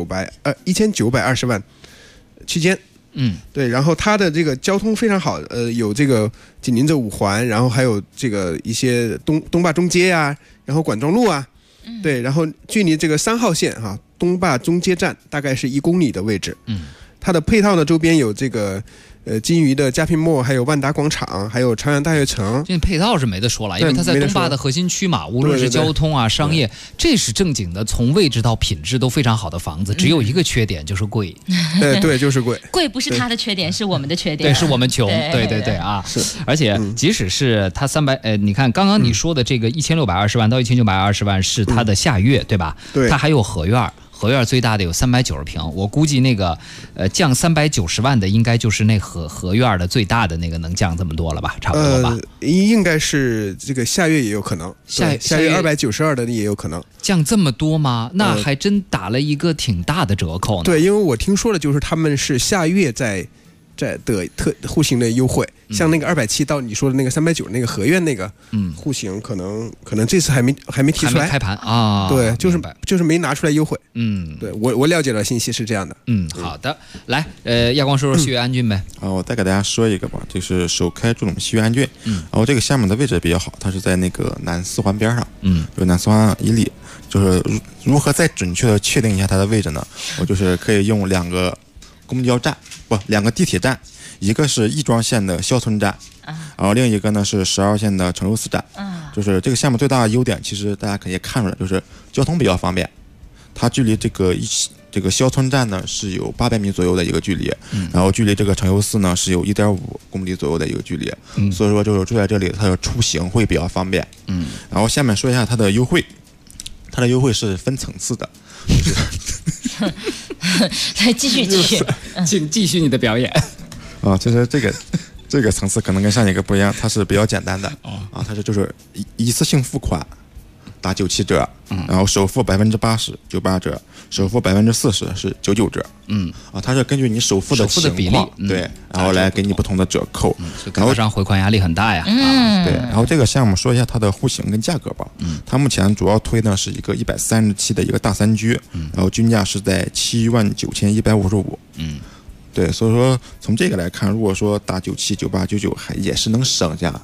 1920万区间，对，然后它的这个交通非常好，有这个紧邻着5环，然后还有这个一些东坝中街啊，然后管庄路啊，对，然后距离这个3号线哈东坝中街站大概是1公里的位置，它的配套呢，周边有这个金鱼的嘉平墨，还有万达广场，还有朝阳大悦城。 这配套是没得说了，因为它在东坝的核心区嘛，无论是交通啊、商业，这是正经的，从位置到品质都非常好的房子。只有一个缺点就是贵。 对，就是贵。 贵不是它的缺点，是我们的缺点。 对，是我们穷。对啊。是。而且即使是它你看刚刚你说的这个1620万到1920万是它的下月，对吧？ 对。 它还有合院。合院最大的有390平，我估计那个降390万的应该就是那合院的最大的那个能降这么多了吧，差不多吧？ 应该是这个下月也有可能，下月292的也有可能降这么多吗？那还真打了一个挺大的折扣呢。 对，因为我听说的就是他们是下月在的户型的优惠，像那个270到你说的那个390那个合院那个户型，可能这次还没提出来， 还没开盘啊。 对，就是没拿出来优惠。对，我了解的信息是这样的。 好的，来，亚光说说西悦安郡呗。 我再给大家说一个吧，就是首开祝总西悦安郡。然后这个项目的位置比较好，它是在那个南4环边上。就南4环1里，就是如何再准确的确定一下它的位置呢？我就是可以用2个公交站，2个地铁站，一个是亦庄线的肖村站，然后另一个呢是12号线的城州4站。就是这个项目最大的优点，其实大家可以看出来，就是交通比较方便。它距离这个肖村站呢是有800米左右的一个距离，然后距离这个城州4呢是有1.5公里左右的一个距离。所以说就是住在这里，它的出行会比较方便。然后下面说一下它的优惠，它的优惠是分层次的。 继续， 请继续你的表演。 其实这个层次可能跟上一个不一样，它是比较简单的。它是就是一次性付款打97折，然后首付80%，98折，首付40%是99折。它是根据你首付的比例， 对，然后来给你不同的折扣。 开发商回款压力很大呀。 对，然后这个项目说一下它的户型跟价格吧。它目前主要推呢是一个137的一个大3居，然后均价是在79155。对，所以说从这个来看，如果说打97、98、99还也是能省下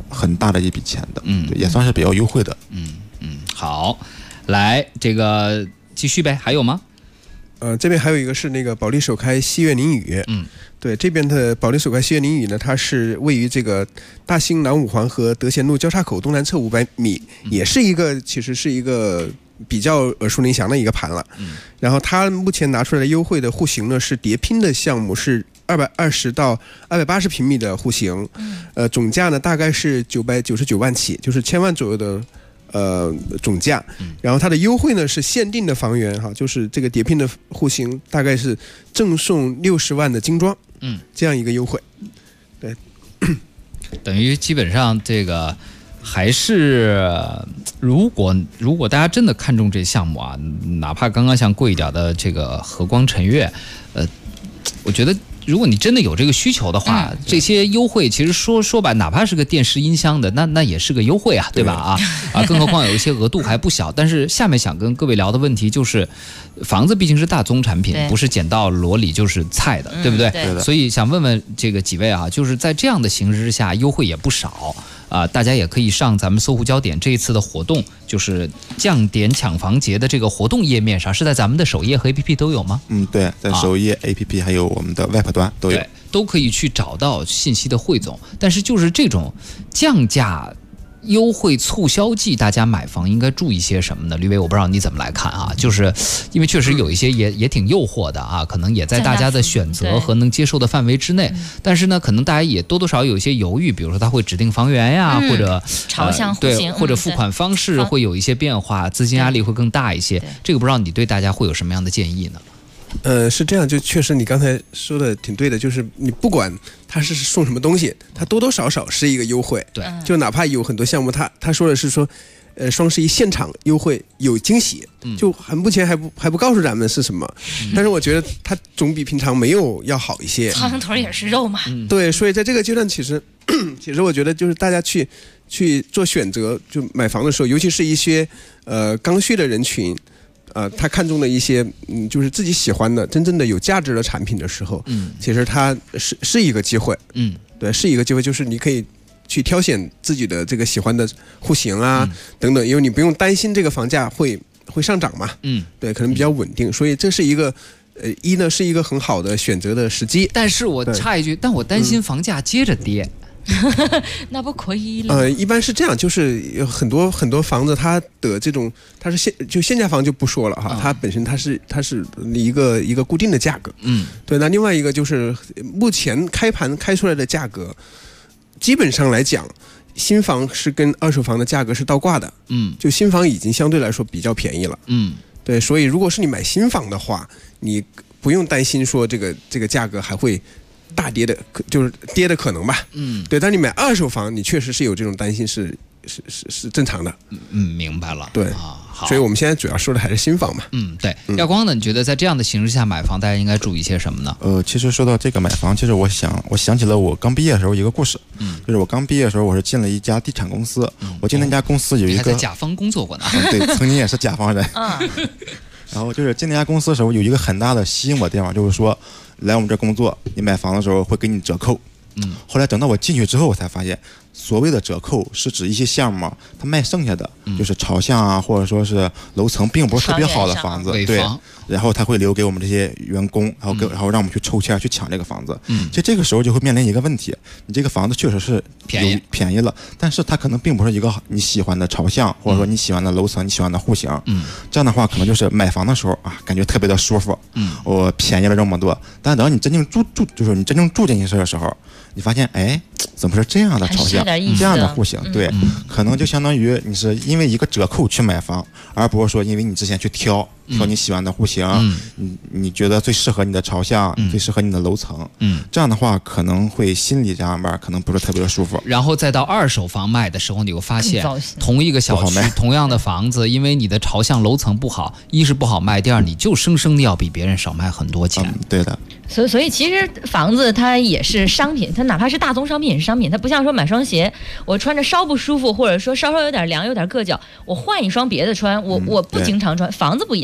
很大的一笔钱的，对，也算是比较优惠的。 好，来这个继续呗，还有吗？ 这边还有一个是那个保利首开西岳凌雨，对，这边的保利首开西岳凌雨呢，它是位于这个大兴南五环和德贤路交叉口东南侧500米，也是一个其实是一个比较耳熟能详的一个盘了。然后它目前拿出来的优惠的户型呢是叠拼的项目，是220到280平米的户型，总价呢大概是999万起，就是1000万左右的总价。然后它的优惠呢是限定的房源哈，就是这个叠拼的户型大概是赠送60万的精装，这样一个优惠。对， 等于基本上这个还是如果大家真的看中这项目啊，哪怕刚刚像贵一点的这个和光晨悦，我觉得如果你真的有这个需求的话，这些优惠其实说白，哪怕是个电视音箱的，那也是个优惠啊，对吧？更何况有一些额度还不小。但是下面想跟各位聊的问题就是，房子毕竟是大宗产品，不是捡到箩里就是菜的，对不对？ 对的。 所以想问问这个几位啊，就是在这样的形势之下，优惠也不少。大家也可以上咱们搜狐焦点这一次的活动，就是降点抢房节的这个活动页面上，是在咱们的首页和 APP 都有吗？ 对，在首页、APP 还有我们的 Web 端都有， 对，都可以去找到信息的汇总。但是就是这种降价优惠促销季，大家买房应该注意些什么呢？吕伟，我不知道你怎么来看啊？就是因为确实有一些也挺诱惑的啊，可能也在大家的选择和能接受的范围之内，但是呢，可能大家也多多少少有一些犹豫，比如说他会指定房源呀，或者朝向户型， 或者付款方式会有一些变化，资金压力会更大一些。这个不知道你对大家会有什么样的建议呢？ 是这样，就确实你刚才说的挺对的，就是你不管他是送什么东西，他多多少少是一个优惠。 对， 就哪怕有很多项目，他说的是说，双11现场优惠有惊喜，就目前还不告诉咱们是什么，但是我觉得它总比平常没有要好一些。 苍蝇腿也是肉嘛。 对，所以在这个阶段，其实我觉得就是大家去做选择，就买房的时候，尤其是一些刚需的人群。他看中的一些就是自己喜欢的真正的有价值的产品的时候，其实它是一个机会，对，是一个机会，就是你可以去挑选自己的这个喜欢的户型啊，等等，因为你不用担心这个房价会上涨嘛，对，可能比较稳定，所以这是一个一呢是一个很好的选择的时机。 但是我插一句，但我担心房价接着跌。 那不可以了。 一般是这样，就是有很多房子，它的这种它是限价房就不说了哈，它本身它是一个固定的价格，对。那另外一个就是目前开盘开出来的价格，基本上来讲，新房是跟二手房的价格是倒挂的，就新房已经相对来说比较便宜了，对。所以如果是你买新房的话，你不用担心说这个价格还会大跌的，就是跌的可能吧，对。但你买二手房，你确实是有这种担心，是正常的， 明白了， 对好。所以我们现在主要说的还是新房嘛， 对。耀光呢，你觉得在这样的形势下买房，大家应该注意些什么呢？ 其实说到这个买房，其实我想起了我刚毕业的时候一个故事，就是我刚毕业的时候，我是进了一家地产公司，我进那家公司有一个，你还在甲方工作过呢， 对，曾经也是甲方人，然后就是进那家公司的时候，有一个很大的吸引我的地方，就是说来我们这工作，你买房的时候会给你折扣。后来等到我进去之后，我才发现，所谓的折扣是指一些项目，它卖剩下的就是朝向啊，或者说是楼层并不是特别好的房子，对。然后他会留给我们这些员工，然后让我们去抽签去抢这个房子。其实这个时候就会面临一个问题，你这个房子确实是便宜了，但是它可能并不是一个你喜欢的朝向，或者说你喜欢的楼层、你喜欢的户型。这样的话可能就是买房的时候啊，感觉特别的舒服，我便宜了这么多，但等你真正就是你真正住进去的时候，你发现哎，怎么是这样的朝向，这样的户型？对，可能就相当于你是因为一个折扣去买房，而不是说因为你之前去挑你喜欢的户型，你觉得最适合你的朝向，最适合你的楼层，这样的话可能会心理上面可能不是特别的舒服。 然后再到二手房卖的时候，你会发现同一个小区同样的房子，因为你的朝向楼层不好，一是不好卖，第二你就生生的要比别人少卖很多钱。 对的。 所以其实房子它也是商品，它哪怕是大宗商品也是商品，它不像说买双鞋，我穿着稍不舒服，或者说稍稍有点凉有点硌脚，我换一双别的穿，我不经常穿。房子不一样，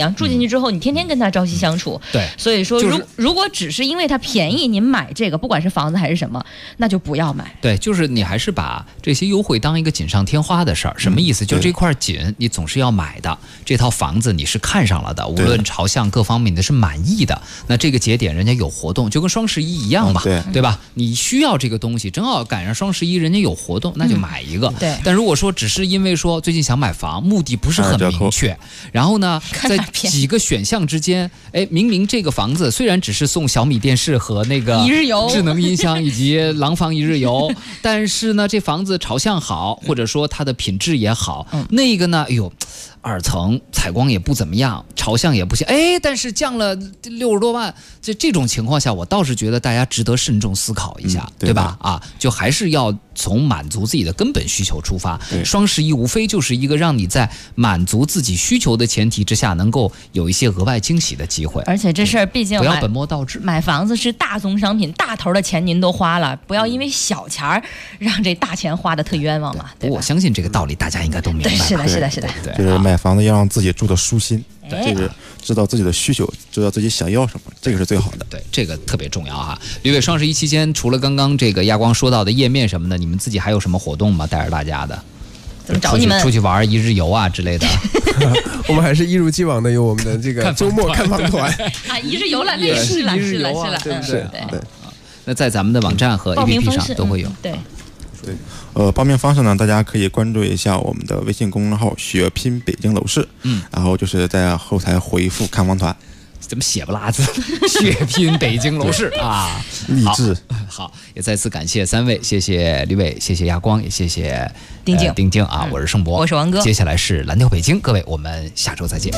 样，住进去之后，你天天跟他朝夕相处。 对， 所以说，如果只是因为它便宜，您买这个，不管是房子还是什么，那就不要买。 对，就是你还是把这些优惠当一个锦上添花的事儿。什么意思？就这块锦，你总是要买的。这套房子你是看上了的，无论朝向各方面你都是满意的。那这个节点人家有活动，就跟双11一样吧，对吧？你需要这个东西，正好赶上双11，人家有活动，那就买一个。 对。 但如果说只是因为说最近想买房，目的不是很明确，然后呢，在几个选项之间，哎，明明这个房子虽然只是送小米电视和那个一日游、 智能音箱以及廊坊一日游，但是呢，这房子朝向好，或者说它的品质也好，那个呢，哎呦。2层采光也不怎么样，朝向也不行，哎，但是降了60多万，这种情况下，我倒是觉得大家值得慎重思考一下，对吧？啊，就还是要从满足自己的根本需求出发。双11无非就是一个让你在满足自己需求的前提之下，能够有一些额外惊喜的机会。 而且这事儿毕竟不要本末倒置， 买房子是大宗商品，大头的钱您都花了，不要因为小钱儿让这大钱花的特冤枉嘛。对， 我相信这个道理大家应该都明白。 是的，是的，是的。 对，就是买房子要让自己住的舒心，这个知道自己的需求，知道自己想要什么，这个是最好的。 对，这个特别重要哈。吕伟，双11期间除了刚刚这个亚光说到的页面什么的，你们自己还有什么活动吗？带着大家的？ 怎么找你们？ 出去玩一日游啊之类的。 我们还是一如既往的有我们的这个周末看房团啊，一日游了，那是了，是了，是了， 对不对？对。 那在咱们的网站和 APP 上都会有。 对。 报名方式呢，大家可以关注一下我们的微信公众号"血拼北京楼市"，然后就是在后台回复"看房团"， 怎么写不拉字？血拼北京楼市啊， 励志。 好，也再次感谢3位，谢谢吕伟，谢谢亚光，也谢谢丁静啊，我是盛博， 我是王哥。 接下来是蓝调北京，各位，我们下周再见。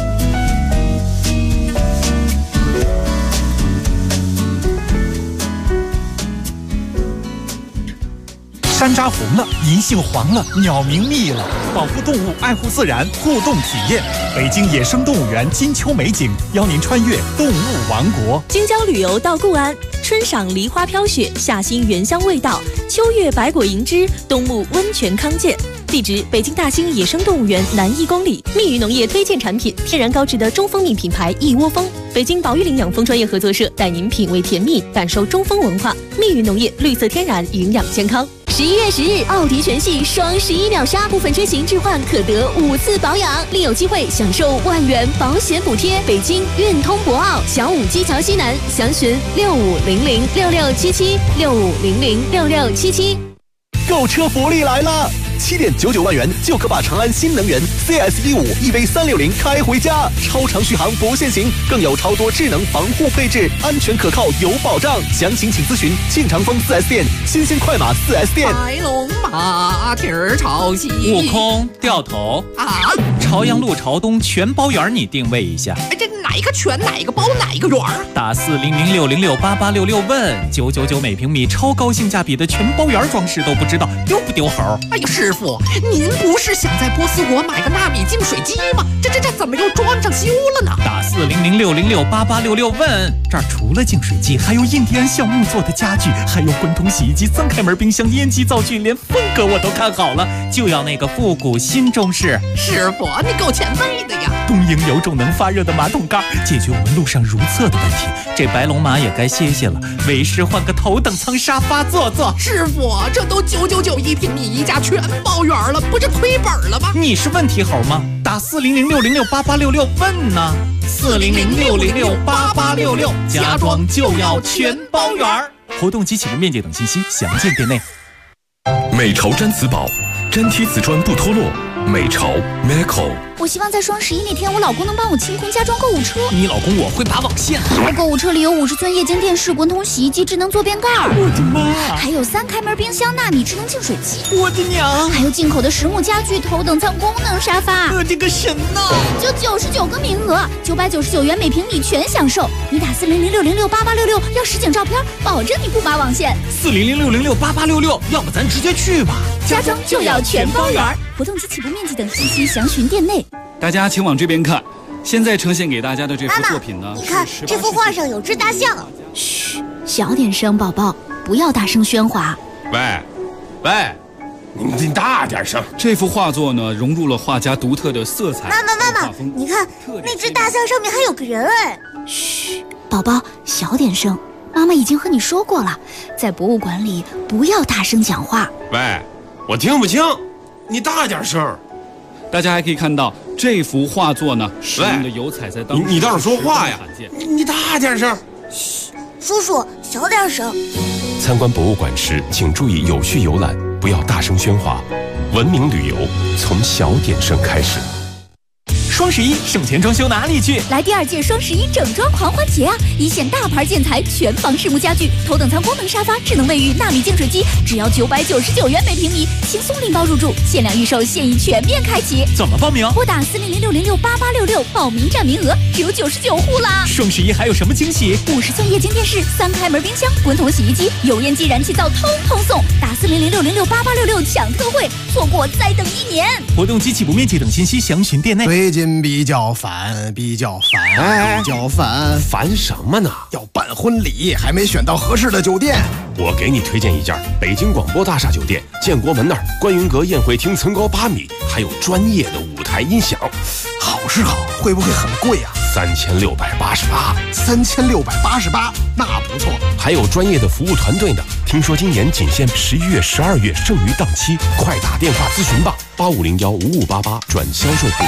山楂红了，银杏黄了，鸟鸣密了，保护动物，爱护自然，互动体验。北京野生动物园金秋美景，邀您穿越动物王国。 京郊旅游到固安，春赏梨花飘雪，夏欣原香味道，秋月百果银枝，冬沐温泉康健。地址：北京大兴野生动物园南1公里。蜜语农业推荐产品：天然高质的中蜂蜜品牌一窝蜂。北京保育领养蜂专业合作社带您品味甜蜜，感受中蜂文化。蜜语农业，绿色天然，营养健康。11月10日，奥迪全系双11秒杀，部分车型置换可得5次保养，另有机会享受万元保险补贴。北京运通博奥小武基桥西南，详询65006677，65006677。 购车福利来了！7.99万元就可把长安新能源 CS15 EV360开回家，超长续航不限行，更有超多智能防护配置，安全可靠有保障。详情请咨询庆长丰 4S 店、新兴快马 4S 店。 白龙马蹄儿朝西， 悟空掉头啊！ 朝阳路朝东全包圆，你定位一下。 哎，这哪一个全，哪一个包，哪一个圆？ 打40060688866问999每平米，超高性价比的全包圆装饰都不知道丢不丢猴？ 哎呀，师傅，您不是想在波斯国买个纳米净水机吗？这怎么又装上修了呢？ 打40060688866问，这儿除了净水机，还有印第安橡木做的家具，还有滚筒洗衣机、3开门冰箱、烟机灶具，连风格我都看好了，就要那个复古新中式。 师傅，你够前卫的呀！ 东营有种能发热的马桶盖，解决我们路上如厕的问题。这白龙马也该歇歇了，为师换个头等舱沙发坐坐。 师傅，这都999一平米一家全包圆了，不是亏本了吗？ 你是问题猴吗？打40060688866问呢，40060688866，家装就要全包圆。活动及启动面积等信息详见店内。 美潮毡瓷宝，粘贴瓷砖不脱落。美潮 Meco。 我希望在双11那天，我老公能帮我清空家装购物车。 你老公我会拔网线。 我购物车里有50寸液晶电视、滚筒洗衣机、智能坐便盖。 我的妈！ 还有3开门冰箱、纳米智能净水机。 我的娘！ 还有进口的实木家具、头等舱功能沙发。 我的个神呐！ 就99个名额，999元每平米全享受。你打40060688866要实景照片，保证你不拔网线。 40060688866，要不咱直接去吧。 家装就要全包圆。活动及起步面积等信息详询店内。 大家请往这边看，现在呈现给大家的这幅作品呢， 你看这幅画上有只大象。 嘘，小点声，宝宝，不要大声喧哗。 喂， 你大点声。 这幅画作呢，融入了画家独特的色彩。 妈妈，你看那只大象上面还有个人哎。 嘘，宝宝，小点声。妈妈已经和你说过了，在博物馆里不要大声讲话。 喂，我听不清，你大点声。 大家还可以看到这幅画作呢，使用的油彩在当时你倒是说话呀！你大点声。 嘘，叔叔小点声。 参观博物馆时，请注意有序游览，不要大声喧哗。文明旅游从小点声开始。 双11省钱装修哪里去？ 来第2届双11整装狂欢节啊！一线大牌建材，全房实木家具，头等舱功能沙发，智能卫浴，纳米净水机，只要999元每平米，轻松拎包入住，限量预售，现已全面开启。 怎么报名？ 拨打4006068866，报名占名额只有99户啦！ 双11还有什么惊喜 ？50寸液晶电视，3开门冰箱，滚筒洗衣机，油烟机、燃气灶通通送！打4006068866抢特惠，错过再等1年。 活动及起步面积等信息详询店内。 最近比较烦， 烦什么呢？ 要办婚礼，还没选到合适的酒店。 我给你推荐一家北京广播大厦酒店，建国门那儿观云阁宴会厅层高8米，还有专业的舞台音响。 好是好，会不会很贵啊 ？3688。 3688，那不错。 还有专业的服务团队呢。听说今年仅限11月、12月剩余档期，快打电话咨询吧，85015588转销售部。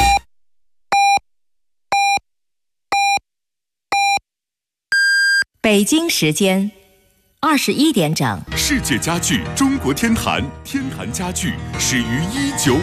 北京时间21点整。 世界家具中国天坛，天坛家具始于1950